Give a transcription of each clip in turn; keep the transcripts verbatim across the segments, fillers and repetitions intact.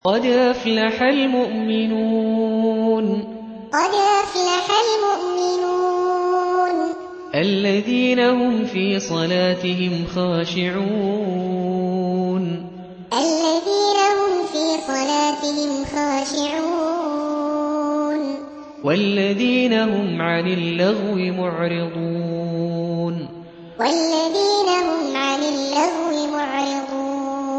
قد أفلح المؤمنون قد أفلح المؤمنون الذين هم في صلاتهم خاشعون الذين هم في صلاتهم خاشعون والذين هم عن اللغو معرضون والذين هم عن اللغو معرضون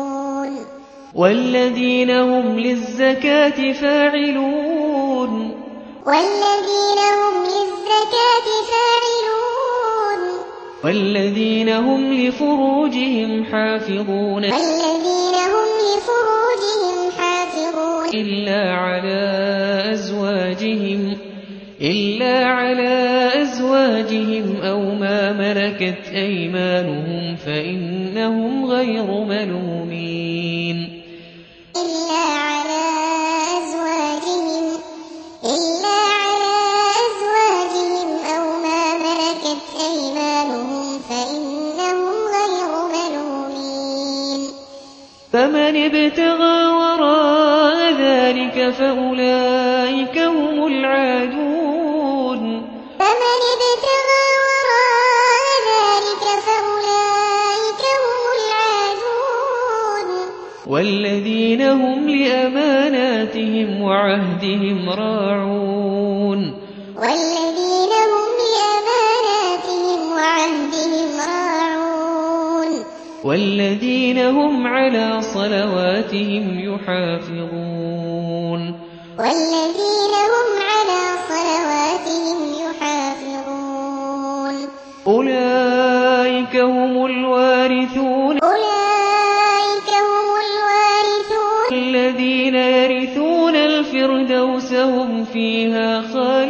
والذين هم للزكاة فاعلون والذين هم للزكاة فاعلون والذين هم لفروجهم حافظون والذين هم لفروجهم حافظون إلا على أزواجهم إلا على أزواجهم أو ما ملكت أيمانهم فإنهم غير ملومين إلا على أزواجهم إلا على أزواجهم أو ما ملكت أيمانهم فإنهم غير ملومين فمن ابتغى وراء ذلك فأولئك هم العادون فمن ابتغى وراء ذلك فأولئك هم العادون والذين هم لأماناتهم وعهدهم راعون والذين هم لأماناتهم وعهدهم راعون والذين هم على صلواتهم يحافظون والذين هم على صلواتهم يحافظون أولئك هم الوارثون أولئك هم الوارثون الذين يرثون الفردوس هم فيها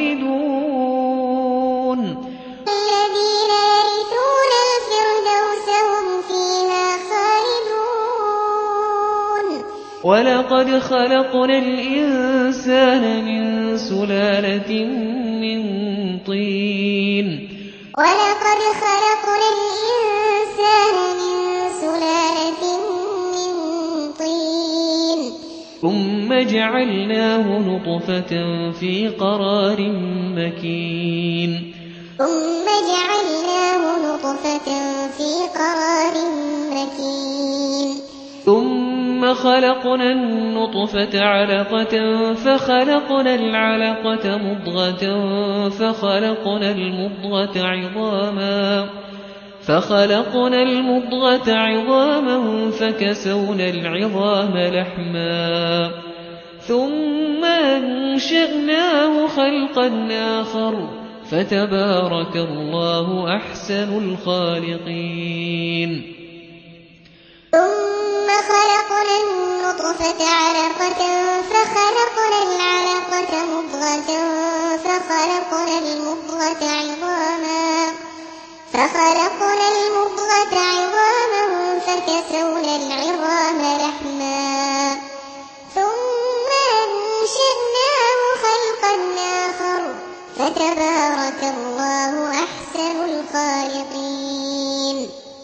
خالدون الذين يرثون الفردوس هم فيها خالدون ولقد خلقنا الإنسان من سلالة من طين ولقد خلقنا الإنسان من سلالة من طين ثم جعلناه نطفة في قرار مكين ثم جعلناه نطفة في قرار مكين ثم خلقنا النطفة علقة فخلقنا العلقة مضغة فخلقنا المضغة عظاما فخلقنا المضغة عظاما فكسونا العظام لحما ثم أنشأناه خلقا آخر فتبارك الله أحسن الخالقين ثم خلقنا النطفة علقة فخلقنا العلقة مضغة فخلقنا المضغة عظاما فخلقنا المضغة عظاما فكسونا العظام لحما ثم أنشأناه خلقا آخر فتبارك الله أحسن الخالقين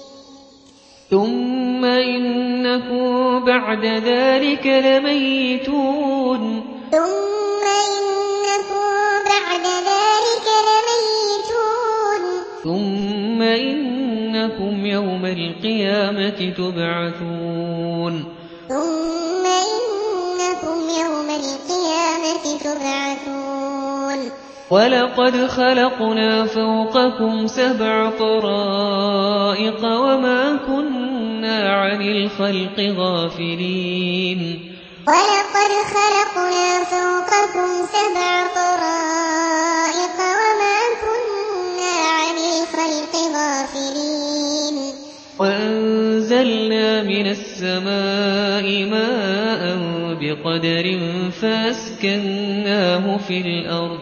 ثم إنكم بعد ذلك لميتون ثم إنكم بعد ذلك لميتون ثم إنكم يوم القيامة تبعثون ثم إنكم يوم القيامة تبعثون ولقد خلقنا فوقكم سبع طرائق وما كنا عن الخلق غافلين ولقد خلقنا فوقكم سبع طرائق وما كنا عن الخلق غافلين وأنزلنا من السماء ماء بقدر فأسكناه في الأرض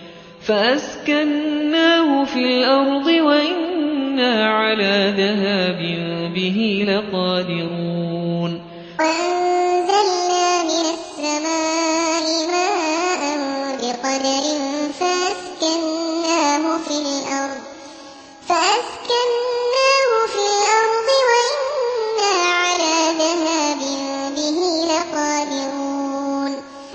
فأسكناه في الأرض وإنا على ذهاب به لقادرون وأنزلنا من السماء ماء بقدر فأسكناه في الأرض فأسكناه في الأرض وإنا على ذهاب به لقادرون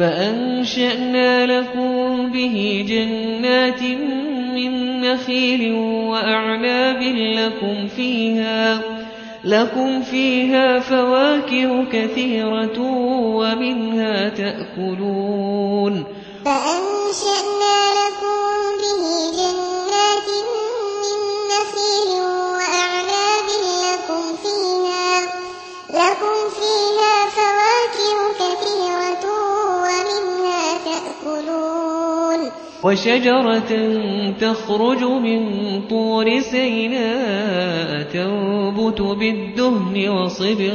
فأنشأنا لكم به جنات من نخيل وأعناب لكم فيها لكم فيها فواكه كثيرة ومنها تأكلون فأنشأنا لكم به جنات من نخيل وأعناب لكم فيها لكم فيها فواكه كثيرة ومنها تأكلون وشجرة تخرج من طور سيناء تنبت بالدهن وصبغ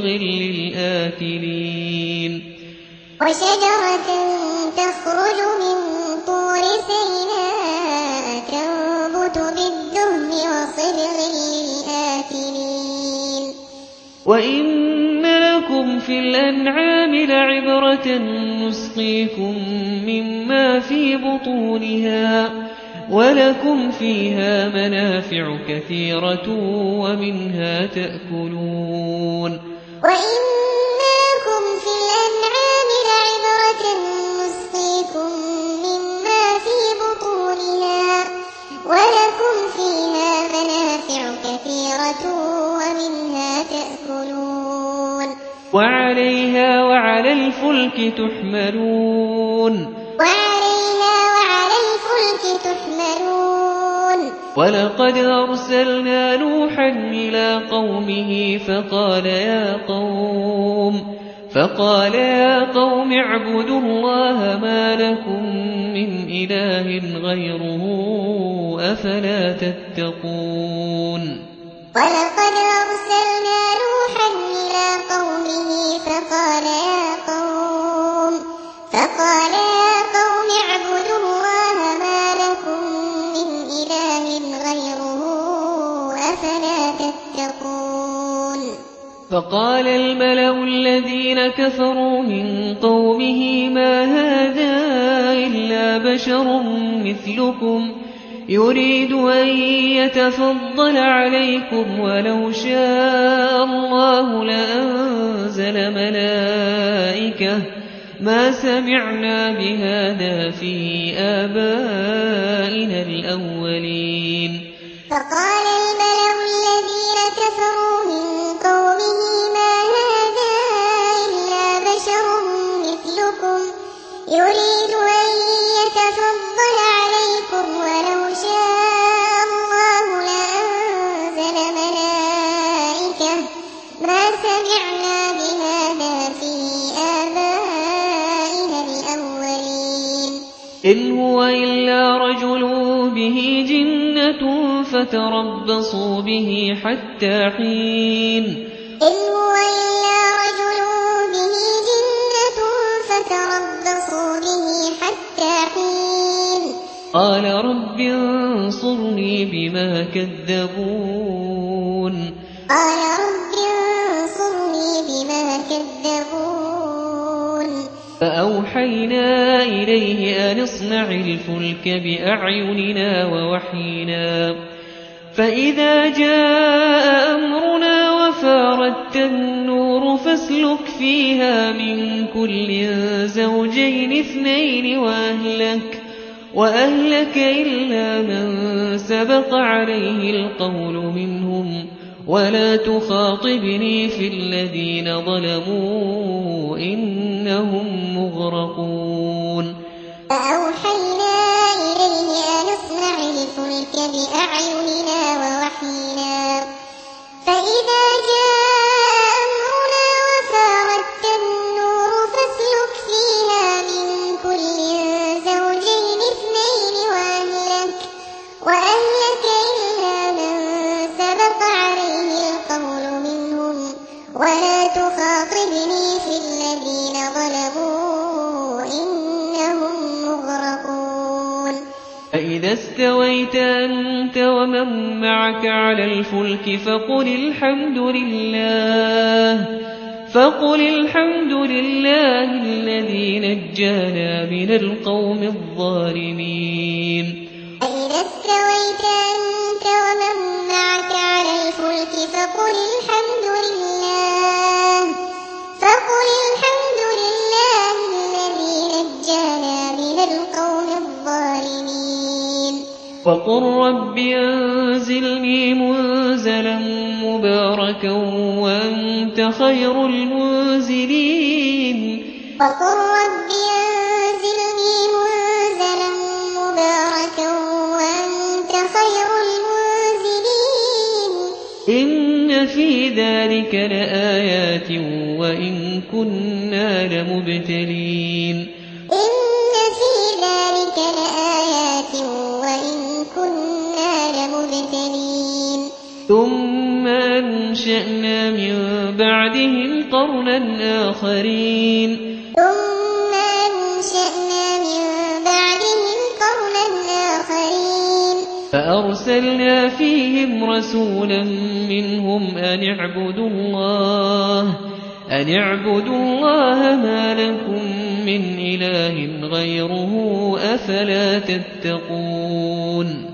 للآكلين وشجرة تخرج من طور سيناء تنبت بالدهن وصبغ للآكلين وإن لكم في الأنعام لعبرة نسقيكم مما في بطونها ولكم فيها منافع كثيرة ومنها تأكلون وإن لكم في الأنعام لعبرة نسقيكم مما في بطونها ولكم فيها منافع كثيرة ومنها تأكلون وعليها وعلى الفلك تحملون وعليها وعلى الفلك تحملون ولقد أرسلنا نوحا إلى قومه فقال يا قوم فقال يا قوم اعبدوا الله ما لكم من إله غيره أفلا تتقون ولقد أرسلنا نوحا إلى قومه فقال يا قوم فقال يا قوم اعبدوا الله ما لكم من إله غيره أفلا تتقون فقال الملأ الذين كفروا من قومه ما هذا إلا بشر مثلكم يريد أن يتفضل عليكم ولو شاء الله لأنزل ملائكة ما سمعنا بهذا في آبائنا الأولين فقال الملأ الذين كفروا من قومه ما هذا إلا بشر مثلكم يريد أن يتفضل عليكم ولو شاء الله لأنزل ملائكة ما سمعنا بهذا في آبائنا الأولين إن هو إلا رجل به جنة فتربصوا به حتى حين إن هو إلا رجل به جنة فتربصوا به حتى حين قال رب انصرني بما كذبون قال رب انصرني بما كذبون فأوحينا إليه أن اصنع الفلك بأعيننا ووحينا فإذا جاء أمرنا وفارت النور فاسلك فيها من كل زوجين اثنين وأهلك وأهلك إلا من سبق عليه القول منهم ولا تخاطبني في الذين ظلموا إنهم مغرقون فأوحينا إليه أن اصنع الفلك بأعيننا ووحينا فإذا جاء أمرنا وفارت النور فاسلك فيها من كل زوجين اثنين وأهلك وأهلك إلا من سبق عليه القول منهم ولا تخاطبني في الذين ظلموا إنهم مغرقون فإذا استويت أنت ومن معك على الفلك فقل الحمد لله فقل الحمد لله الذي نجانا من القوم الظالمين فإذا استويت أنت ومن معك على الفلك فقل الحمد لله فقل الحمد لله الذي وقل رب أنزلني منزلا مباركا وأنت خير المنزلين وقل رب أنزلني منزلا مباركا وأنت خير المنزلين إن في ذلك لآيات وإن كنا لمبتلين إن في ذلك لآيات وإن كنا لمبتلين ثم أنشأنا من بعدهم قرنا آخرين ثم أنشأنا من بعدهم قرنا آخرين فأرسلنا فيهم رسولا منهم أن اعبدوا الله أن اعبدوا الله ما لكم من إله غيره أفلا تتقون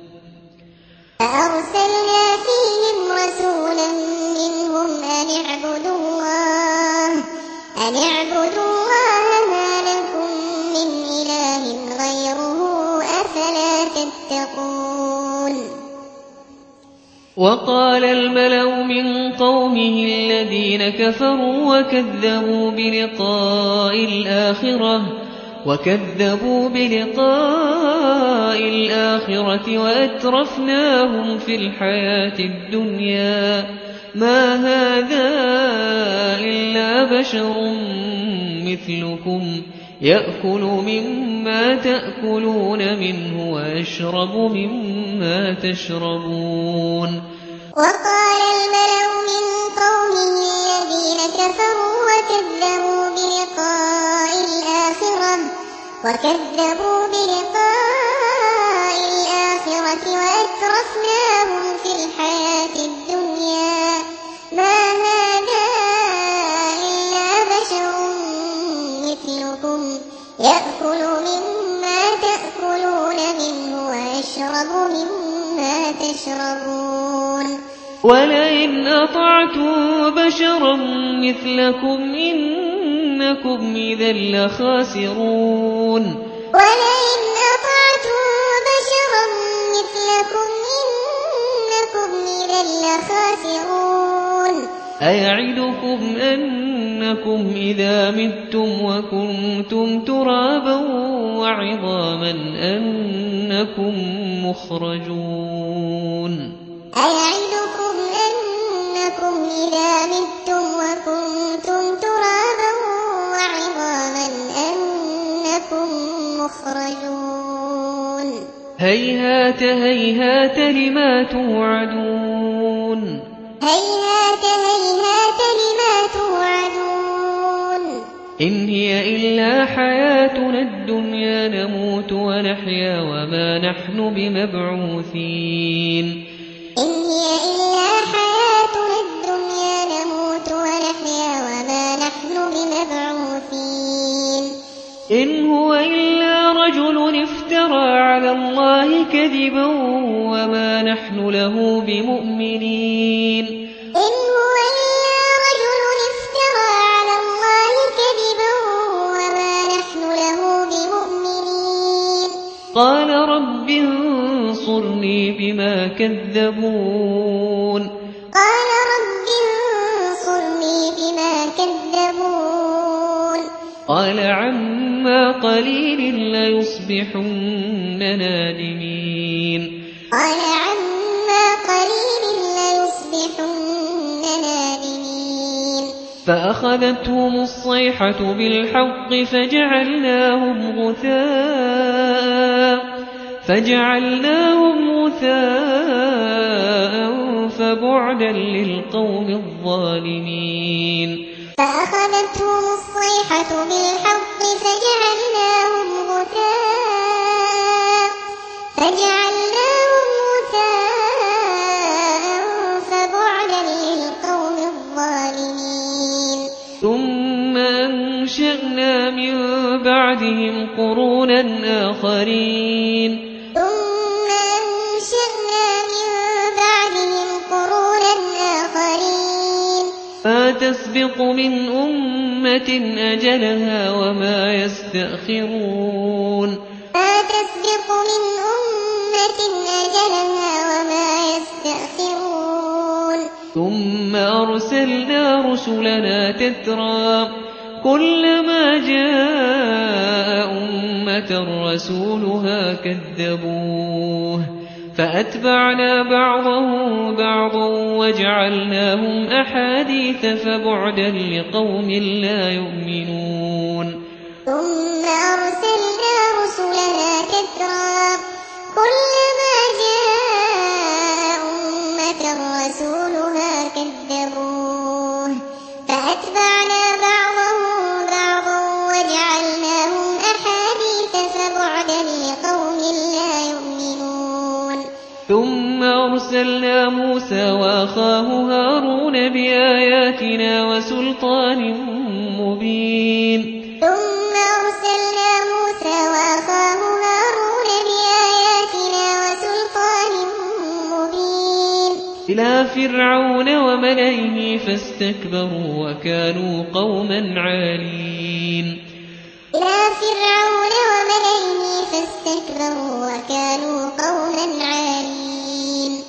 فأرسلنا فيهم رسولا منهم أن اعبدوا الله أن اعبدوا الله ما لكم من إله غيره أفلا تتقون وقال الملأ من قومه الذين كفروا وكذبوا بلقاء الآخرة وكذبوا بلقاء الآخرة وأترفناهم في الحياة الدنيا ما هذا إلا بشر مثلكم يأكل مما تأكلون منه ويشرب مما تشربون وقال الملأ من قومه الذين كفروا وكذبوا بلقاء الآخرة وكذبوا بلقاء الآخرة وأترفناهم في الحياة الدنيا ما هذا إلا بشر مثلكم يأكل مما تأكلون منه ويشرب مما تشربون ولئن أطعتم بشرا مثلكم إنكم إذا لخاسرون ولئن أطعتم بشرا مثلكم إنكم إذا لخاسرون أيعدكم أنكم إذا متم وكنتم ترابا وعظاما أنكم مخرجون أيعدكم أنكم إذا متم وكنتم ترابا وعظاما أنكم مخرجون هيهات هيهات لما توعدون هيهات هيهات لما توعدون إن هي إلا حياتنا الدنيا نموت ونحيا وما نحن بمبعوثين إن هي إلا حياتنا الدنيا نموت ونحيا وما نحن بمبعوثين إن هو إلا رجل افترى على الله كذبا وما نحن له بمؤمنين إن هو إلا رجل افترى على الله كذبا وما نحن له بمؤمنين قال رب انصرني بما كذبون قال رب انصرني بما كذبون قال عما قليل ليصبحن نادمين قال عما قليل ليصبحن نادمين فأخذتهم الصيحة بالحق فجعلناهم غثاء فجعلناهم غثاء فبعدا للقوم الظالمين فأخذتهم الصيحة بالحق فجعلناهم غثاء فجعلناهم غثاء فبعدا للقوم الظالمين ثم أنشأنا من بعدهم قرونا آخرين ثم أنشأنا من بعدهم قرونا آخرين ما تسبق من أمة أجلها وما يستأخرون ما تسبق من أمة أمة أجلها وما يستأخرون ثم أرسلنا رسلنا تترى كلما جاء أمة رسولها كذبوه فأتبعنا بعضهم بعضا وجعلناهم أحاديث فبعدا لقوم لا يؤمنون ثم أرسلنا رسلنا تترى كلما جاء أمة رسولها كذبوه فأتبعنا بعضهم بعضا وجعلناهم أحاديث فبعدا لقوم لا يؤمنون ثم أرسلنا موسى وأخاه هارون بآياتنا وسلطان مبين ثم أرسلنا موسى وأخاه هارون بآياتنا وسلطان مبين إلى فرعون وملئه فاستكبروا وكانوا قوما عالين إلى فرعون وملئه فاستكبروا وكانوا قوما عالين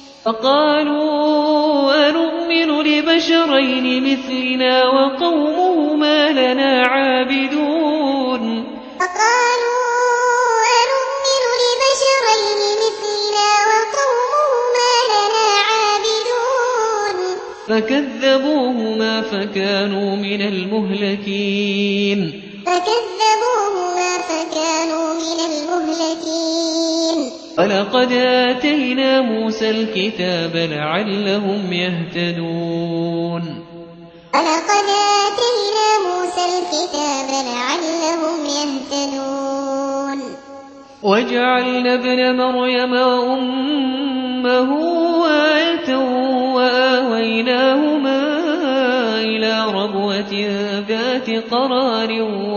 فقالوا أنؤمن لبشرين مثلنا وقومهما لنا عابدون فقالوا أنؤمن لبشرين مثلنا وقومهما لنا عابدون فكذبوهما فكانوا من المهلكين فكذبوهما فكانوا من المهلكين ولقد آتينا موسى الكتاب لعلهم يهتدون ولقد آتينا موسى الكتاب لعلهم يهتدون وجعلنا ابن مريم وأمه آية وآويناهما إلى ربوة ذات قرار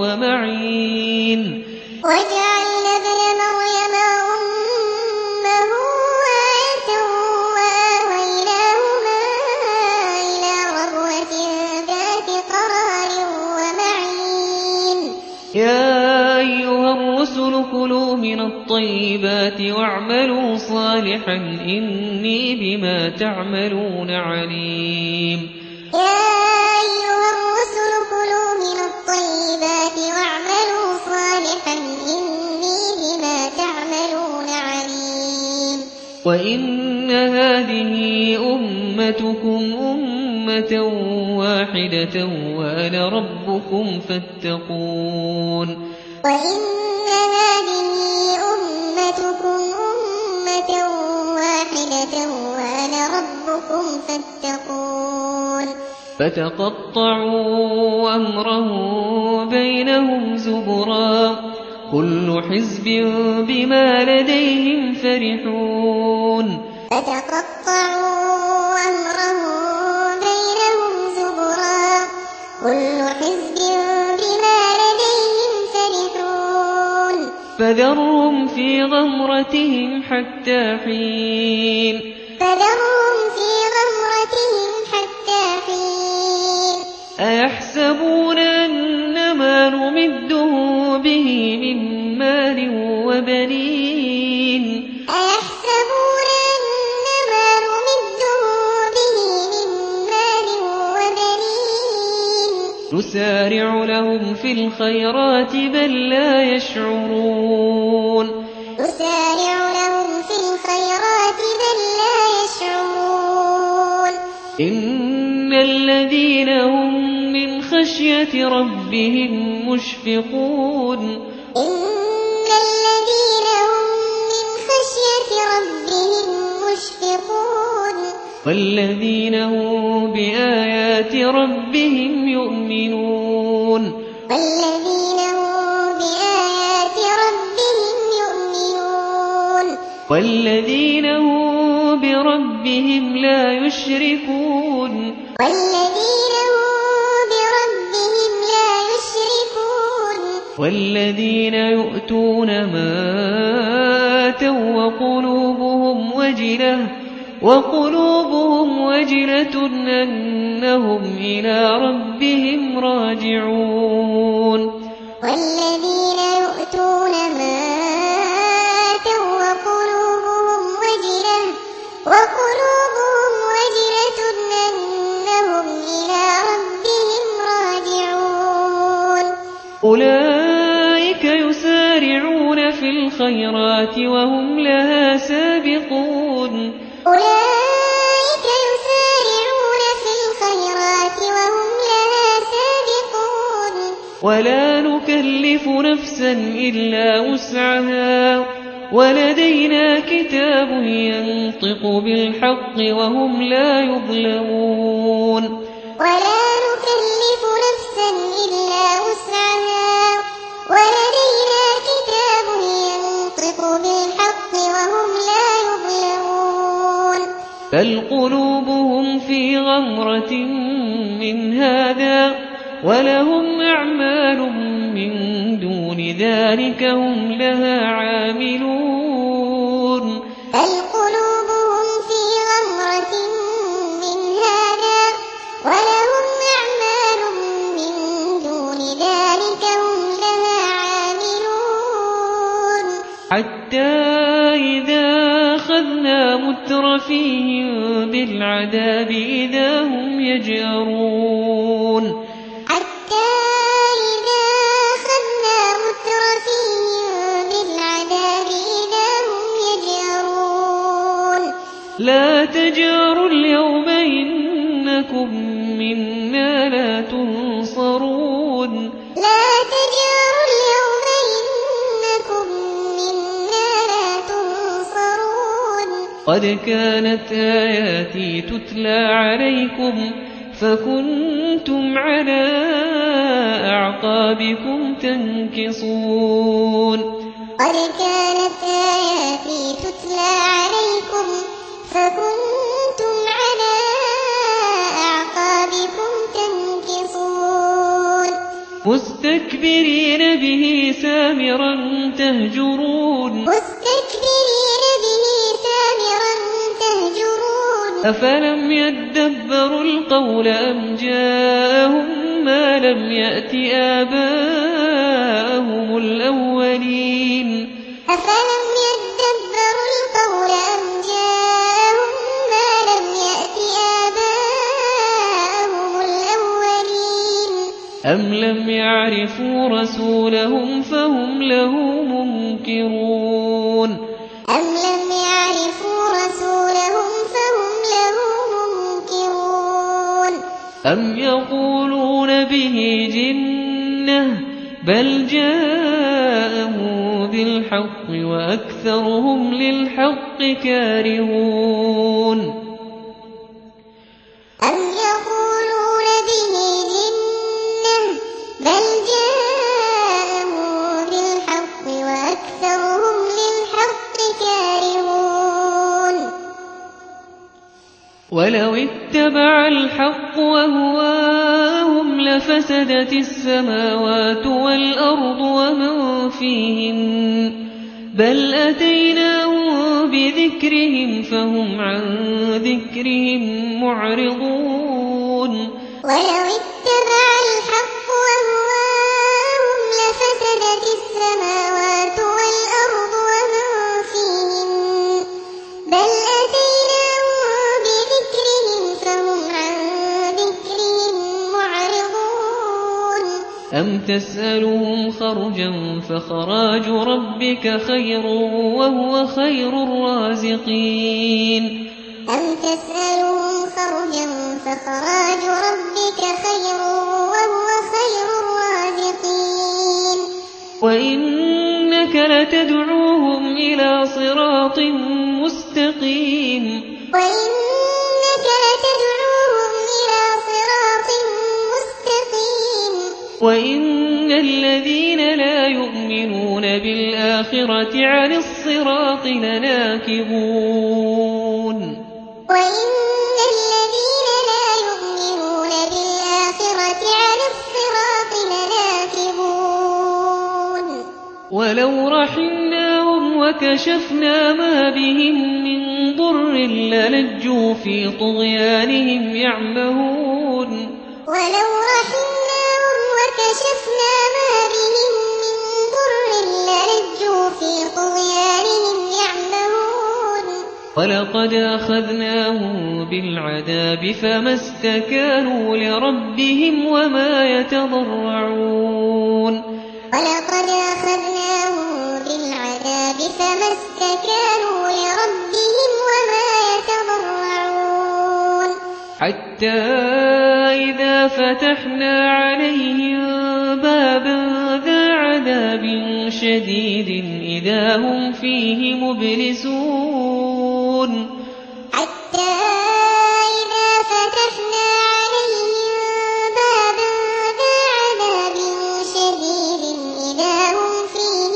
ومعين وجعلنا ابن مريم وأمه آية وآويناهما إلى ربوة ذات قرار ومعين يا أيها الرسل كلوا من الطيبات واعملوا صالحا إني بما تعملون عليم يا أيها الرسل كلوا من الطيبات واعملوا صالحا إني بما تعملون عليم وإن هذه أمتكم أمة واحدة وأنا ربكم فاتقون وإن هذه أمتكم أمة واحدة وأنا ربكم فاتقون فتقطعوا أمرهم بينهم زبرا كل حزب بما لديهم فرحون فتقطعوا أمرهم بينهم زبرا كل حزب بما لديهم فرحون فذرهم في غمرتهم حتى حين فذرهم في غمرتهم حتى حين أيحسبون أنما نمدهم به من مال وبنين أيحسبون أنما نمدهم به من مال وبنين نسارع لهم في الخيرات بل لا يشعرون نسارع لهم في الخيرات بل لا يشعرون إن الذين هم من خشية ربهم مشفقون إن الذين هم من خشية ربهم مشفقون والذين هم بآيات ربهم يؤمنون والذين هم بآيات ربهم يؤمنون والذين هم بربهم لا يشركون والذين هم بربهم لا يشركون والذين يؤتون ما آتوا وقلوبهم وجلة وقلوبهم وجلة أنهم إلى ربهم راجعون والذين يؤتون ما آتوا وقلوبهم أولئك يسارعون في الخيرات وهم لها سابقون أولئك يسارعون في الخيرات وهم لها سابقون ولا نكلف نفسا إلا وسعها ولدينا كتاب ينطق بالحق وهم لا يظلمون ولا نكلف نفسا إلا وسعها ولدينا كتاب ينطق بالحق وهم لا يظلمون بل قلوبهم في غمرة من هذا ولهم أعمال من دون ذلك هم لها عاملون بل قلوبهم في غمرة من هذا ولهم أعمال من دون ذلك هم لها عاملون حتى إذا أخذنا مترفيهم بالعذاب إذا هم يجأرون حتى إذا أخذنا مترفيهم بالعذاب إذا هم يجأرون لا تجأروا اليوم إنكم منا لا تنصرون لا تجأروا اليوم إنكم منا لا تنصرون قد كانت آياتي تتلى عليكم فكنتم على أعقابكم تنكصون قد كانت آياتي تتلى عليكم فكنتم على أعقابكم تنكصون مستكبرين به سامرا تهجرون مستكبرين به سامرا تهجرون أفلم يدبروا القول أم جاءهم ما لم يأت آباءهم الأولين أفلم يدبروا القول أم جاءهم ما لم يأت آباءهم الأولين أم لم يعرفوا رسولهم فهم له منكرون أم لم يعرفوا رسولهم فهم له منكرون أم يقولون به جنة بل جاءه بالحق وأكثرهم للحق كارهون أم يقولون به جنة بل جاءه بالحق وأكثرهم للحق كارهون ولو اتبع الحق وهواهم لفسدت السماوات والأرض ومن فيهن بل أتيناهم بذكرهم فهم عن ذكرهم معرضون ولو اتبع الحق وهواهم لفسدت السماوات والأرض ومن فيهن بل أتيناهم بذكرهم فهم عن ذكرهم معرضون أم تسألهم خرجا فخراج ربك خير وهو خير الرازقين أم تسألهم خرجا فخراج ربك خير وهو خير الرازقين وإنك لتدعوهم إلى صراط مستقيم وإنك لتدعوهم إلى صراط مستقيم وإن الذين لا يؤمنون بالآخرة عن الصراط لناكبون وإن الذين لا يؤمنون بالآخرة عن الصراط لناكبون ولو رحمناهم وكشفنا ما بهم من ضر للجوا في طغيانهم يعمهون ولو رحمناهم وكشفنا ما بهم من ضر للجوا في طغيانهم يعمهون ولقد أخذناهم بالعذاب فما استكانوا لربهم وما يتضرعون حتى إذا فتحنا عليهم بابا ذا عذاب شديد إذا هم فيه مبلسون حتى إذا فتحنا عليهم بابا ذا عذاب شديد إذا هم فيه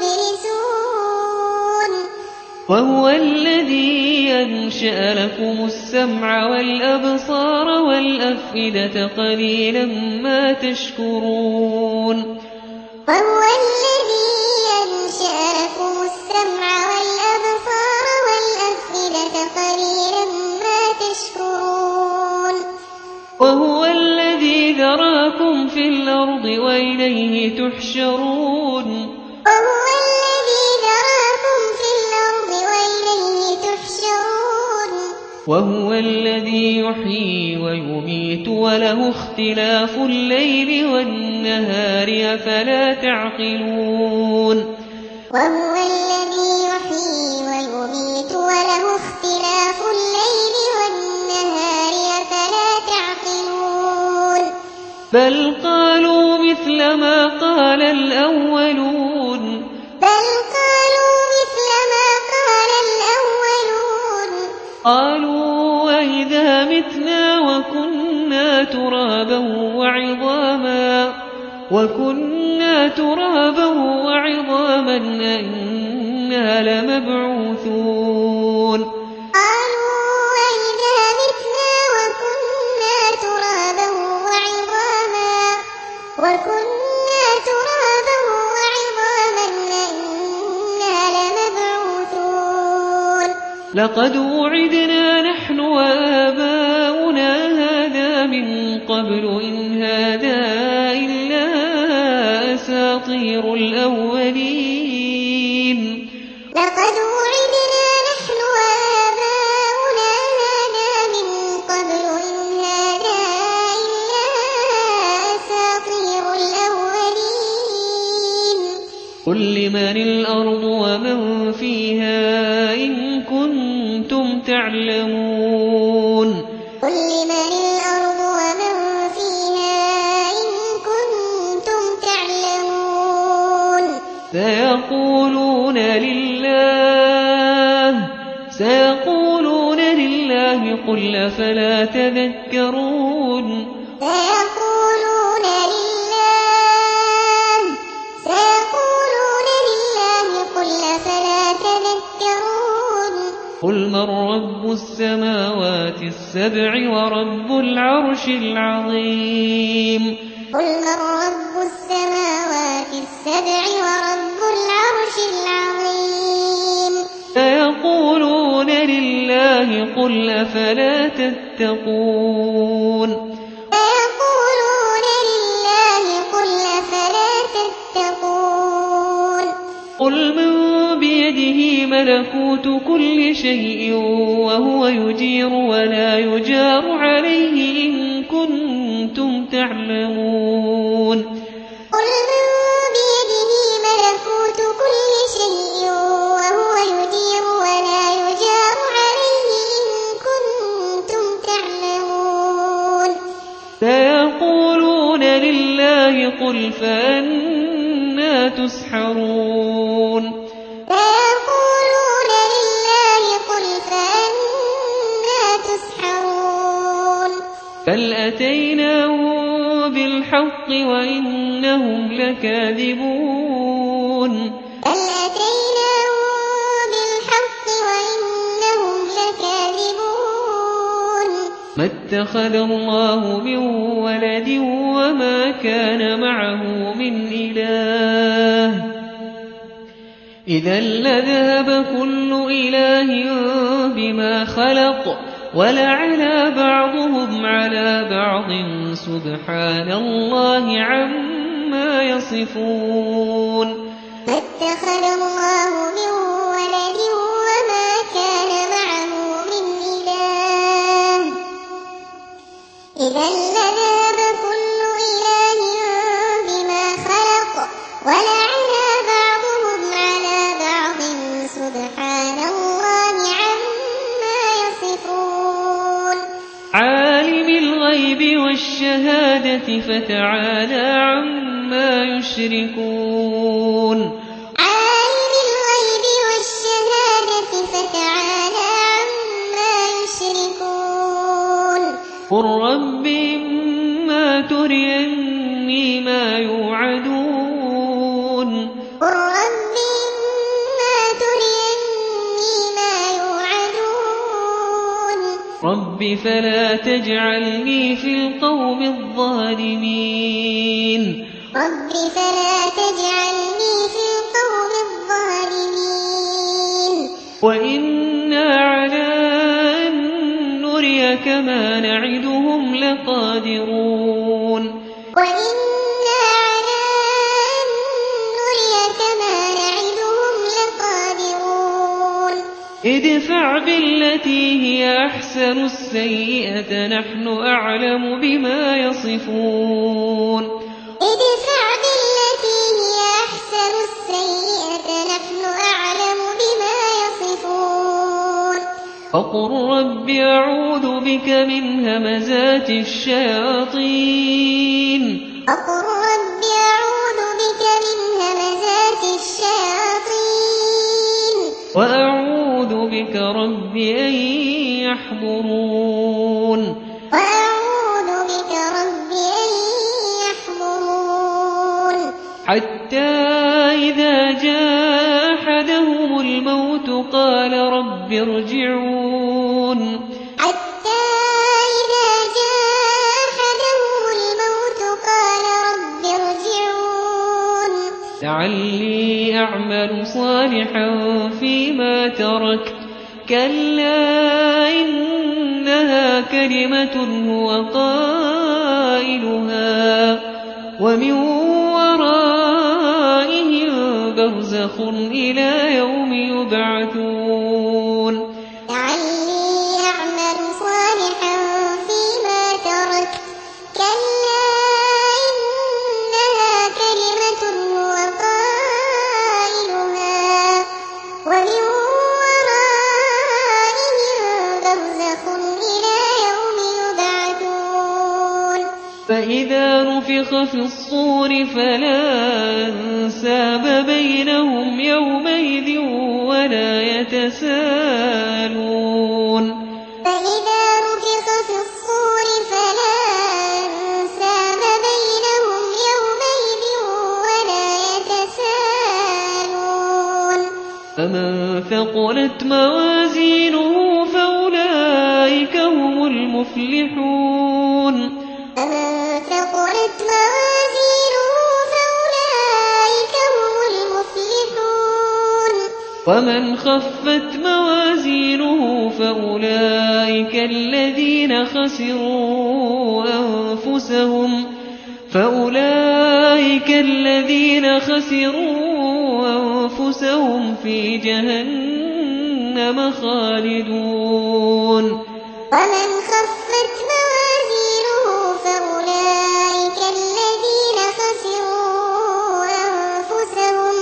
مبلسون وهو الذي أنشأ لكم السمع والأبصار والأفئدة قليلا ما تشكرون وهو الذي أنشأ لكم السمع والأبصار والأفئدة قليلا ما تشكرون وهو الذي ذراكم في الأرض وإليه تحشرون وهو الذي ذراكم في الأرض وإليه تحشرون وهو الذي يحيي ويميت وله اختلاف الليل والنهار أفلا تعقلون وهو الذي يحيي ويميت وله اختلاف الليل والنهار أفلا تعقلون بل قالوا مثل ما قال الأولون بل قالوا مثل ما قال الأولون قالوا وإذا متنا وكنا ترابا وعظاما وكنا ترابا وعظاما أئنا لمبعوثون قالوا وإذا متنا وكنا ترابا وعظاما وكنا ترابا وعظاما أئنا لمبعوثون لقد وعدنا نحن وآباؤنا هذا من قبل إن هذا إلا أساطير الأولين لقد وعدنا نحن وآباؤنا هذا من قبل إن هذا إلا أساطير الأولين قل لمن الأرض ومن فيها إن كنتم تعلمون قل لمن الأرض ومن فيها إن كنتم تعلمون سيقولون لله سيقولون لله قل أفلا تذكرون سيقولون لله سيقولون لله قل أفلا تذكرون قل من رب السماوات السبع ورب العرش العظيم قل من رب السماوات السبع ورب العرش العظيم سيقولون لله قل أفلا تتقون سيقولون لله قل أفلا تتقون قل من بيده ملكوت كل شيء وهو يجير ولا يجار عليه إن كنتم تعلمون قل من بيده ملكوت كل شيء وهو يجير ولا يجار عليه إن كنتم تعلمون سيقولون لله قل فأنا تسحرون سيقولون لله قل فأنا تسحرون بل أتيناهم بالحق وإنهم لكاذبون بل أتيناهم بالحق وإنهم لكاذبون ما اتخذ الله من ولد وما كان معه من إله إذا لذهب كل إله بما خلق ولعلى بعضهم على بعض سبحان الله عما يصفون ما اتخذ الله من ولد وما كان معه من إله إذا لذهب كل إله بما خلق ولعلى بعضهم على بعض سبحان الله عما يصفون عالم الشهادة فتعالى عما يشركون عالم الغيب والشهادة فتعالى عما يشركون قل رب إما تريني ما يوعدون قل رب إما تريني ما يوعدون رب فلا تجعلني في القوم الظالمين رب فلا تجعلني في القوم الظالمين وإنا على أن نريك ما نعدهم لقادرون وإنا على أن نريك ما نعدهم لقادرون ادفع بالتي هي أحسن السيئة نحن أعلم بما يصفون ادفع بالتي هي أحسن السيئة نحن أعلم بما يصفون فقل رب أعوذ بك من همزات الشياطين فقل رب أعوذ بك من همزات الشياطين وأعوذ بك رب أن يحضرون وأعوذ بك رب أن يحضرون حتى إذا جاء أحدهم الموت قال رب ارجعون حتى إذا جاء أحدهم الموت قال رب ارجعون لعلي أعمل صالحا فيما تركت كلا إنها كلمة هو قائلها ومن ورائهم برزخ إلى يوم يبعثون لعلي أعمل صالحا فيما تركت كلا إنها كلمة هو قائلها ومن ورائهم برزخ إلى يوم يبعثون فإذا نفخ في الصور فلا أنساب بينهم يومئذ ولا يتساءلون فإذا نفخ في الصور فلا أنساب بينهم يومئذ ولا يتساءلون فمن ثقلت موازينه فأولئك هم المفلحون فمن ثقلت موازينه فأولئك هم المفلحون ومن خفت موازينه فأولئك الذين خسروا أنفسهم فأولئك الذين خسروا أنفسهم في جهنم خالدون ومن خفت موازينه فأولئك الذين خسروا أنفسهم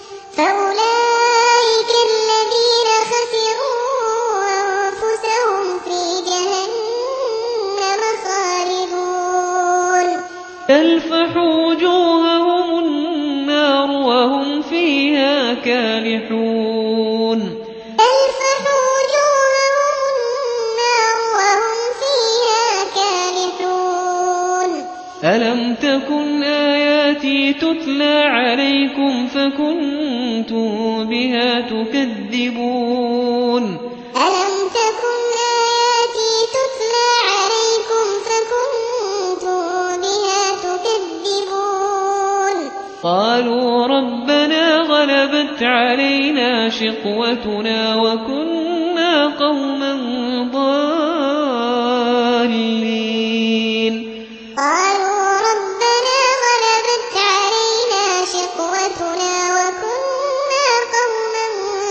فأولئك الذين خسروا أنفسهم في جهنم خالدون تلفح وجوههم النار وهم فيها كالحون تلفح وجوههم النار وهم فيها كالحون ألم تكن آياتي تتلى عليكم فكنتم بها تكذبون ألم تكن آياتي تتلى عليكم فكنتم بها تكذبون قالوا ربنا غلبت علينا شقوتنا وكنا قوما ضالين قالوا ربنا غلبت علينا شقوتنا وكنا قوما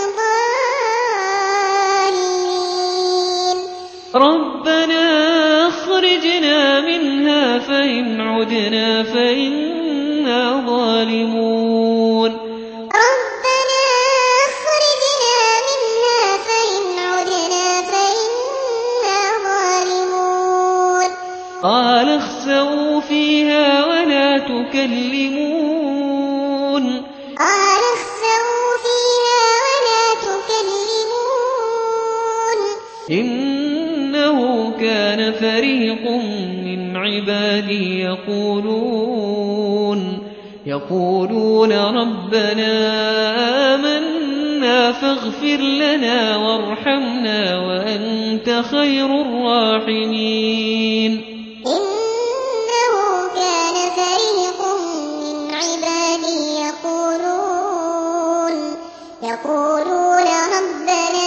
ضالين ربنا أخرجنا منها فإن عدنا فإنا ظالمون ربنا أخرجنا منها فإن عدنا فإنا ظالمون قال اخسئوا تكلمون قال اخسئوا فيها ولا تكلمون إنه كان فريق من عبادي يقولون يقولون ربنا آمنا فاغفر لنا وارحمنا وأنت خير الراحمين إنه كان فريق من عبادي يقولون يقولون ربنا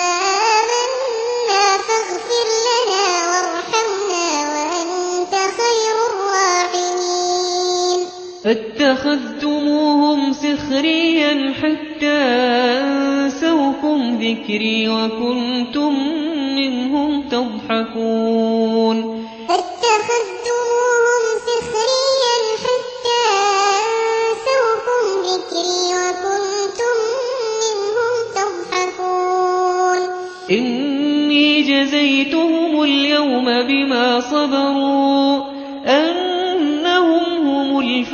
آمنا فاغفر لنا وارحمنا وأنت خير الراحمين فاتخذتموهم سخريا حتى أنسوكم ذكري وكنتم منهم تضحكون فاتخذتموهم سخريا حتى أنسوكم ذكري وكنتم منهم تضحكون إني جزيتهم اليوم بما صبروا أنهم هم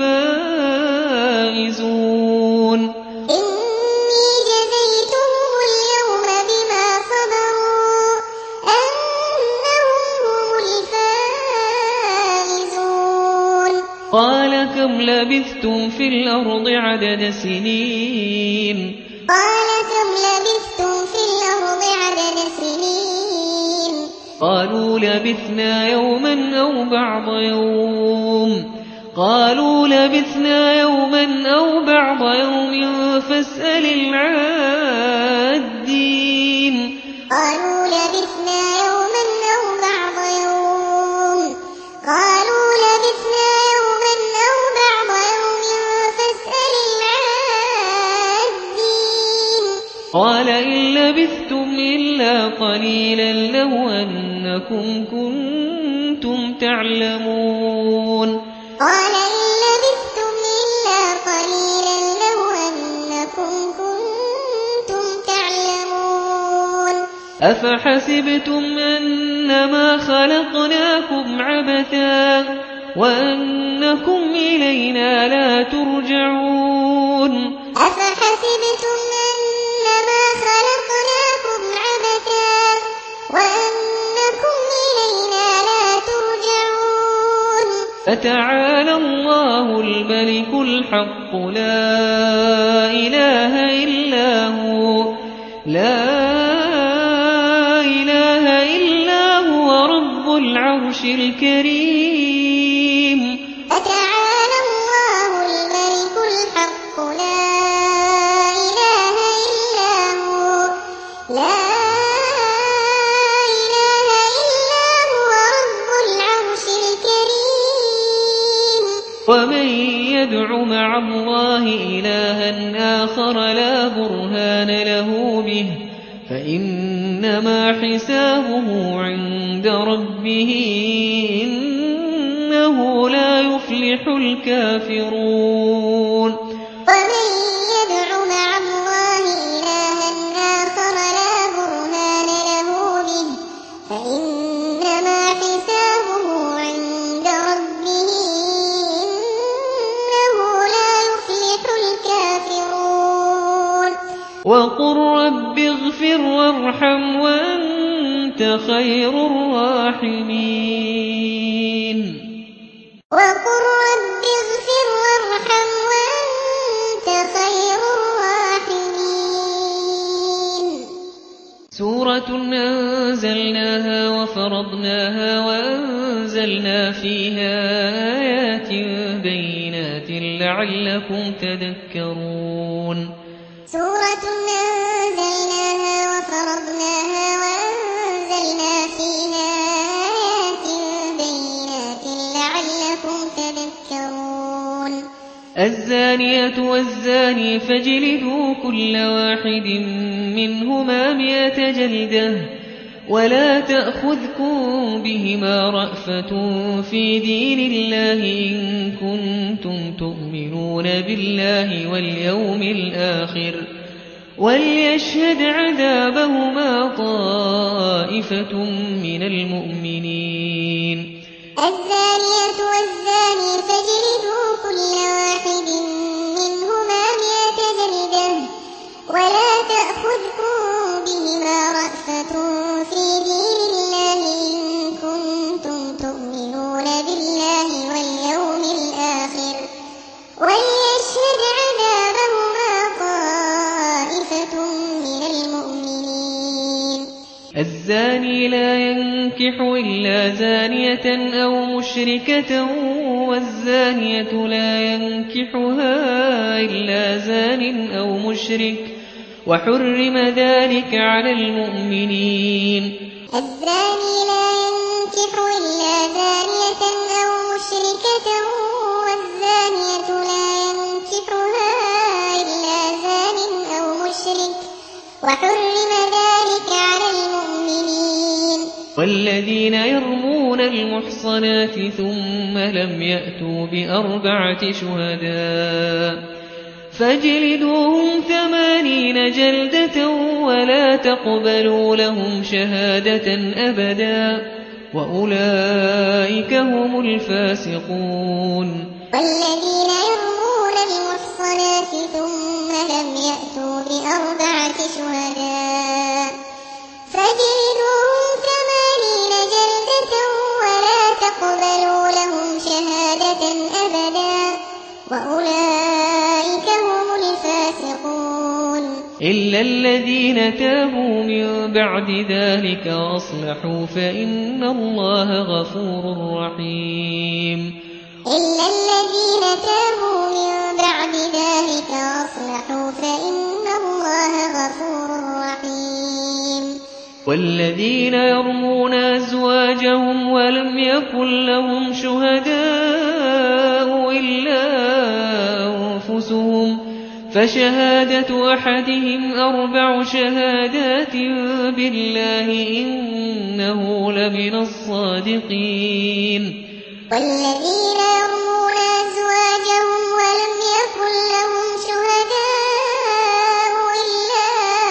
الفائزون إني جزيتهم اليوم بما صبروا أنهم هم الفائزون قال كم لبثتم في الأرض عدد سنين قال كم لبثتم في الأرض عدد سنين قالوا لبثنا يوما أو بعض يوم قالوا لبثنا يوما أو بعض يوم فاسأل العادين قالوا لبثنا يوما أو بعض يوم قالوا لبثنا يوما أو بعض يوم فاسأل العادين قال إن لبثتم إلا قليلا لو أنكم كنتم تعلمون قال إن لبثتم إلا قليلا لو أنكم كنتم تعلمون أفحسبتم أنما خلقناكم عبثا وأنكم إلينا لا ترجعون أفحسبتم أنما خلقناكم عبثا وأنكم إلينا لا ترجعون فتعالى الله الملك الحق لا إله إلا هو لا إله إلا هو رب العرش الكريم فتعالى الله الملك الحق لا إله إلا هو لا إله إلا هو رب العرش الكريم ومن يدع مع الله إلها آخر لا برهان له به فإنما حسابه عند ربه إنه لا يفلح الكافرون ومن يدع مع الله إلها آخر لا برهان له به فإنما حسابه عند ربه إنه لا يفلح الكافرون وقل رب اغفر وارحم وأنت خير الراحمين وقل رب اغفر وارحم وأنت خير الراحمين سورة أنزلناها وفرضناها وأنزلنا فيها آيات بينات لعلكم تذكرون سورة أنزلناها وفرضناها وأنزلنا فيها آيات بينات لعلكم تذكرون الزانية والزاني فاجلدوا كل واحد منهما مئة جلدة ولا تأخذكم بهما رأفة في دين الله إن كنتم تؤمنون بالله واليوم الآخر وليشهد عذابهما طائفة من المؤمنين الزانية والزاني فاجلدوا كل واحد منهما مئة جلدة ولا تأخذكم بهما رأفة في دين الله إن كنتم تؤمنون بالله واليوم الآخر وليشهد عذابهما طائفة من المؤمنين. الزاني لا ينكح إلا زانية أو مشركة والزانية لا ينكحها إلا زان أو مشرك وحرم ذلك على المؤمنين. الزاني لا ينكح إلا زانية أو مشركة والزانية لا ينكحها إلا زان أو مشرك وحرم ذلك على المؤمنين. والذين يرمون المحصنات ثم لم يأتوا بأربعة شهداء فاجلدوهم ثمانين جلدة ولا تقبلوا لهم شهادة أبدا وأولئك هم الفاسقون. والذين يرمون المحصنات ثم لم يأتوا بأربعة شهداء فاجلدوهم ثمانين جلدة ولا تقبلوا لهم شهادة أبدا وأولئك هم الفاسقون. إلا الذين تابوا من بعد ذلك وأصلحوا فإن الله غفور رحيم. إلا الذين تابوا من بعد ذلك وأصلحوا فإن الله غفور رحيم. والذين يرمون أزواجهم ولم يكن لهم شهداء إلا أنفسهم فشهادة أحدهم أربع شهادات بالله إنه لمن الصادقين. والذين يرمون أزواجهم ولم يكن لهم شهداء إلا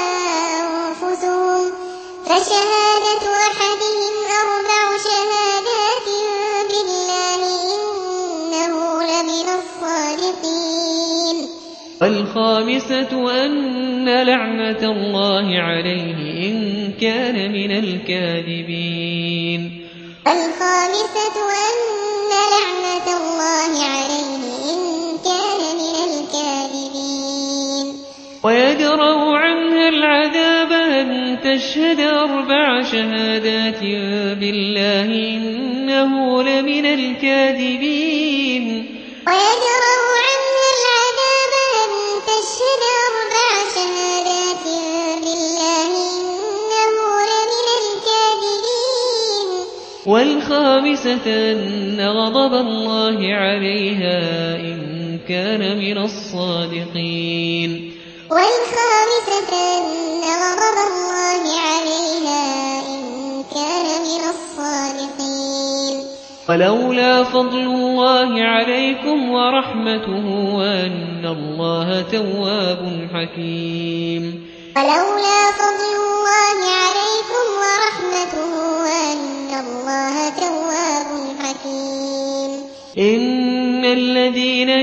أنفسهم فشهادة أحدهم أربع شهادات بالله إنه لمن الصادقين. والخامسة أن لعنة الله عليه إن كان من الكاذبين. الخامسة أن لعنة الله عليه إن كان من الكاذبين. ويدرأ عنها العذاب أن تشهد أربع شهادات بالله إنه لمن الكاذبين. ويدرأ عنها العذاب أن تشهد أربع شهادات بالله إنه لمن الكاذبين. والخامسة أن غضب الله عليها إن كان من الصادقين. والخامسة أن غضب الله عليها إن كان من الصادقين. ولولا فضل الله عليكم ورحمته وأن الله تواب حكيم. ولولا فضل الله عليكم ورحمته وأن الله تواب حكيم. إن الذين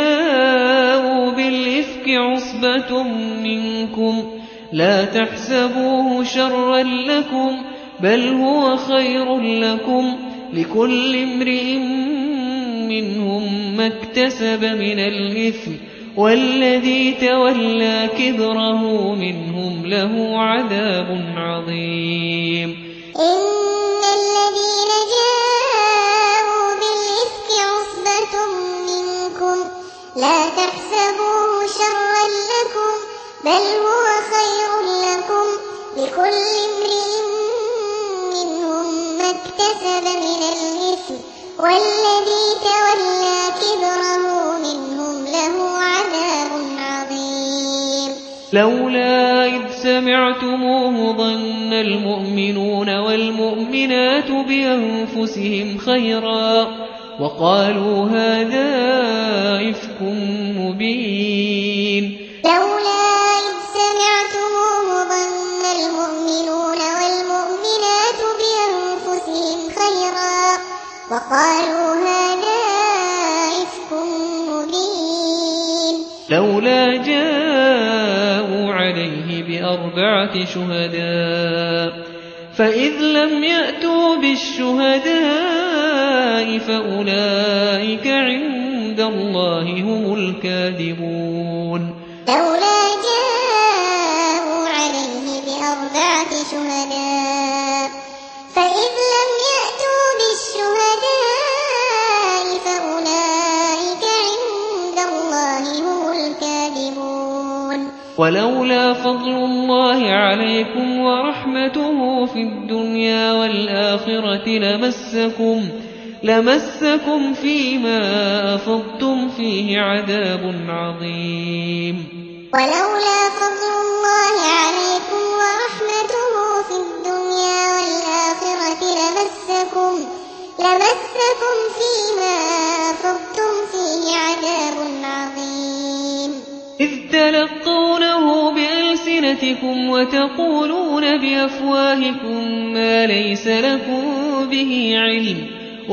جاءوا بالإفك عصبة منكم لا تحسبوه شرا لكم بل هو خير لكم لكل امرئ منهم ما اكتسب من الإثم والذي تولى كبره منهم له عذاب عظيم. إن الذين جاءوا بالإفك عصبة منكم لا تحسبوه شرا لكم بل هو خير لكم لكل امرئ منهم ما اكتسب من الإثم والذي تولى كبره منهم له عذاب عظيم. لولا إذ سمعتموه ظن المؤمنون والمؤمنات بأنفسهم خيرا وقالوا هذا إفك مبين. لولا إذ سمعتموه ظن المؤمنون والمؤمنات بأنفسهم خيرا وقالوا جاءوا عليه بأربعة شهداء فإذ لم يأتوا بالشهداء فأولئك عند الله هم الكاذبون لولا جاءوا عليه بأربعة شهداء فإذ لم يأتوا بالشهداء فأولئك عند الله هم الكاذبون ولولا فضل الله عليكم ورحمته في الدنيا والآخرة لمسكم لمسكم فيما أفضتم فيه عذاب عظيم ولولا فضل الله عليكم ورحمته في الدنيا والآخرة لمسكم لمسكم فيما أفضتم فيه عذاب عظيم إذ تلقونه بألسنتكم وتقولون بأفواهكم ما ليس لكم به علم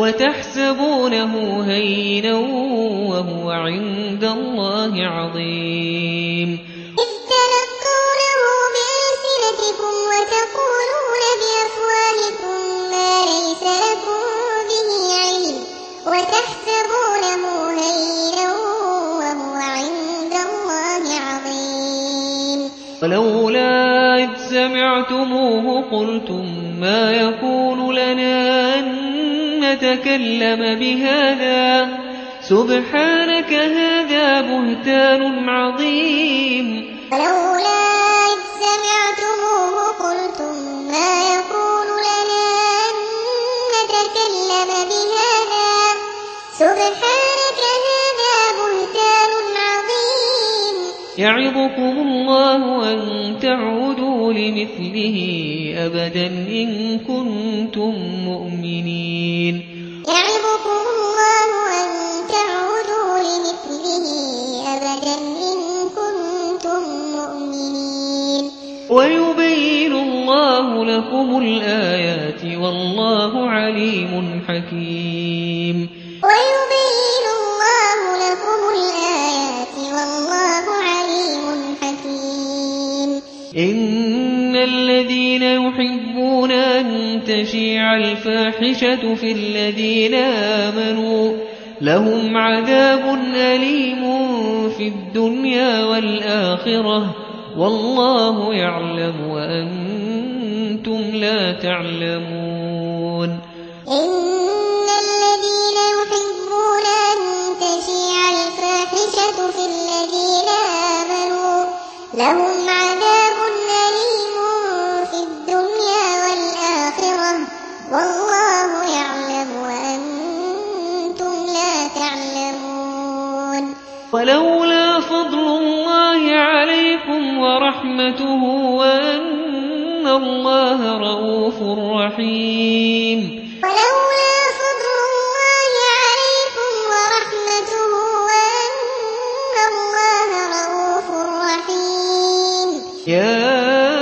وتحسبونه هينا وهو عند الله عظيم إذ تلقونه بألسنتكم وتقولون بأفواهكم ما ليس لكم به علم وتحسبونه هينا وهو عند الله عظيم ولولا إذ سمعتموه قلتم ما يكون لنا أن نتكلم بهذا سبحانك هذا بهتان عظيم ولولا إذ سمعتموه قلتم ما يكون لنا أن نتكلم بهذا سبحانك هذا بهتان عظيم يعظكم الله أن تعودوا لمثله أبدا إن كنتم مؤمنين يعظكم الله أن تعودوا لمثله أبدا إن كنتم مؤمنين ويبين الله لكم الآيات والله عليم حكيم ويبين الله لكم الآيات والله عليم حكيم إن الذين يحبون أن تشيع الفاحشة في الذين آمنوا لهم عذاب أليم في الدنيا والآخرة والله يعلم وأنتم لا تعلمون إن الذين يحبون أن تشيع الفاحشة في الذين آمنوا لهم عذاب أليم في الدنيا والآخرة والله يعلم وأنتم لا تعلمون ولولا فضل الله عليكم ورحمته وأن الله رءوف رحيم ولولا فضل الله عليكم ورحمته وأن الله رءوف رحيم يا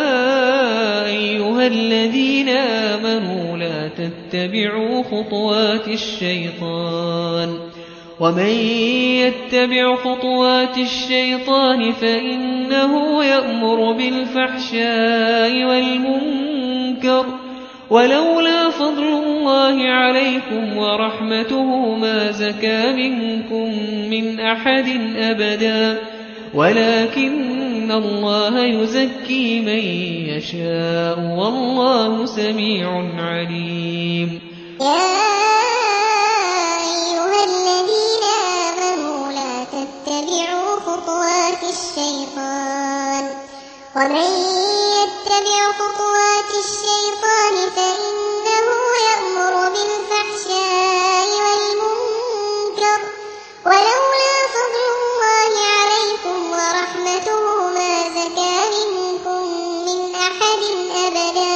أيها الذين آمنوا لا تتبعوا خطوات الشيطان ومن يتبع خطوات الشيطان فإنه يأمر بالفحشاء والمنكر ولولا فضل الله عليكم ورحمته ما زكى منكم من أحد أبدا ولكن الله يزكي من يشاء والله سميع عليم يا أيها الذين آمنوا لا تتبعوا خطوات الشيطان ومن يتبع خطوات الشيطان فإنه يأمر بالفحشاء والمنكر ولولا فضل الله عليكم ورحمته ما زكى منكم من أحد أبدا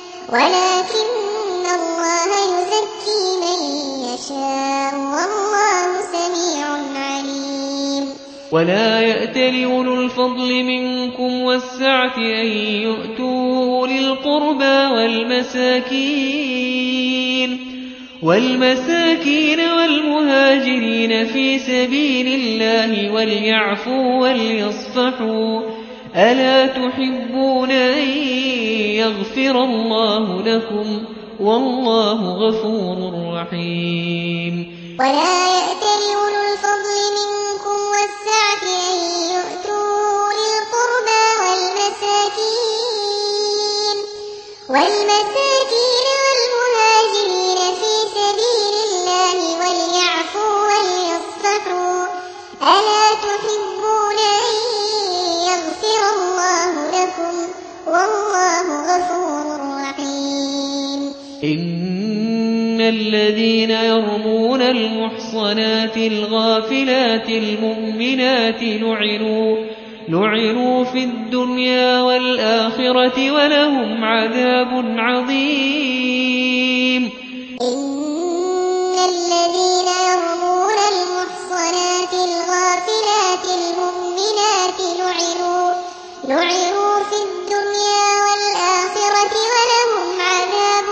ولكن الله يزكي من يشاء والله سميع عليم ولا يأتل أولو الفضل منكم والسعة أن يؤتوا أولي القربى والمساكين والمساكين والمهاجرين في سبيل الله وليعفوا وليصفحوا ألا تحبون أن يغفر الله لكم والله غفور رحيم ولا يأتل أولو الفضل منكم والسعة أن يؤتوا أولي القربى والمساكين والمساكين والمهاجرين في سبيل الله وليعفوا وليصفحوا ألا تحبون أن يغفر الله لكم والله غفور رحيم إن الذين يرمون المحصنات الغافلات المؤمنات لعنوا لعنوا في الدنيا والآخرة ولهم عذاب عظيم إن الذين يرمون المحصنات الغافلات المؤمنات لعنوا لعنوا في الدنيا والآخرة ولهم عذاب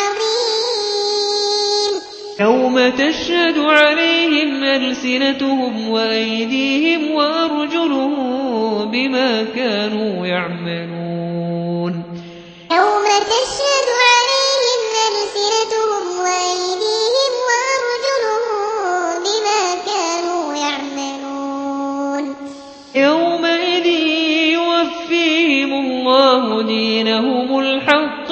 عظيم يوم تشهد عليهم ألسنتهم وأيديهم وأرجلهم بما كانوا يعملون يوم تشهد عليهم ألسنتهم وأيديهم وأرجلهم بما كانوا يعملون يومئذ يوفيهم الله دينهم الحق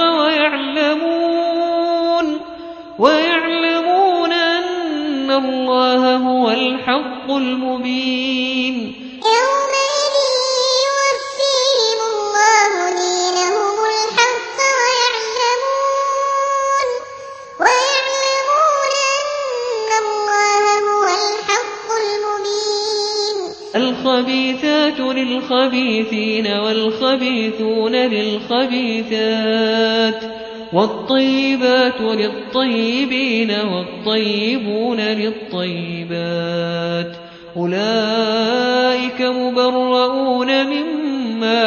ويعلمون ويعلمون أن الله هو الحق المبين يومئذ يوفيهم الله دينهم الحق ويعلمون ويعلمون أن الله هو الحق المبين الخبيثات للخبيثين والخبيثون للخبيثات والطيبات للطيبين والطيبون للطيبات أولئك مبرؤون مما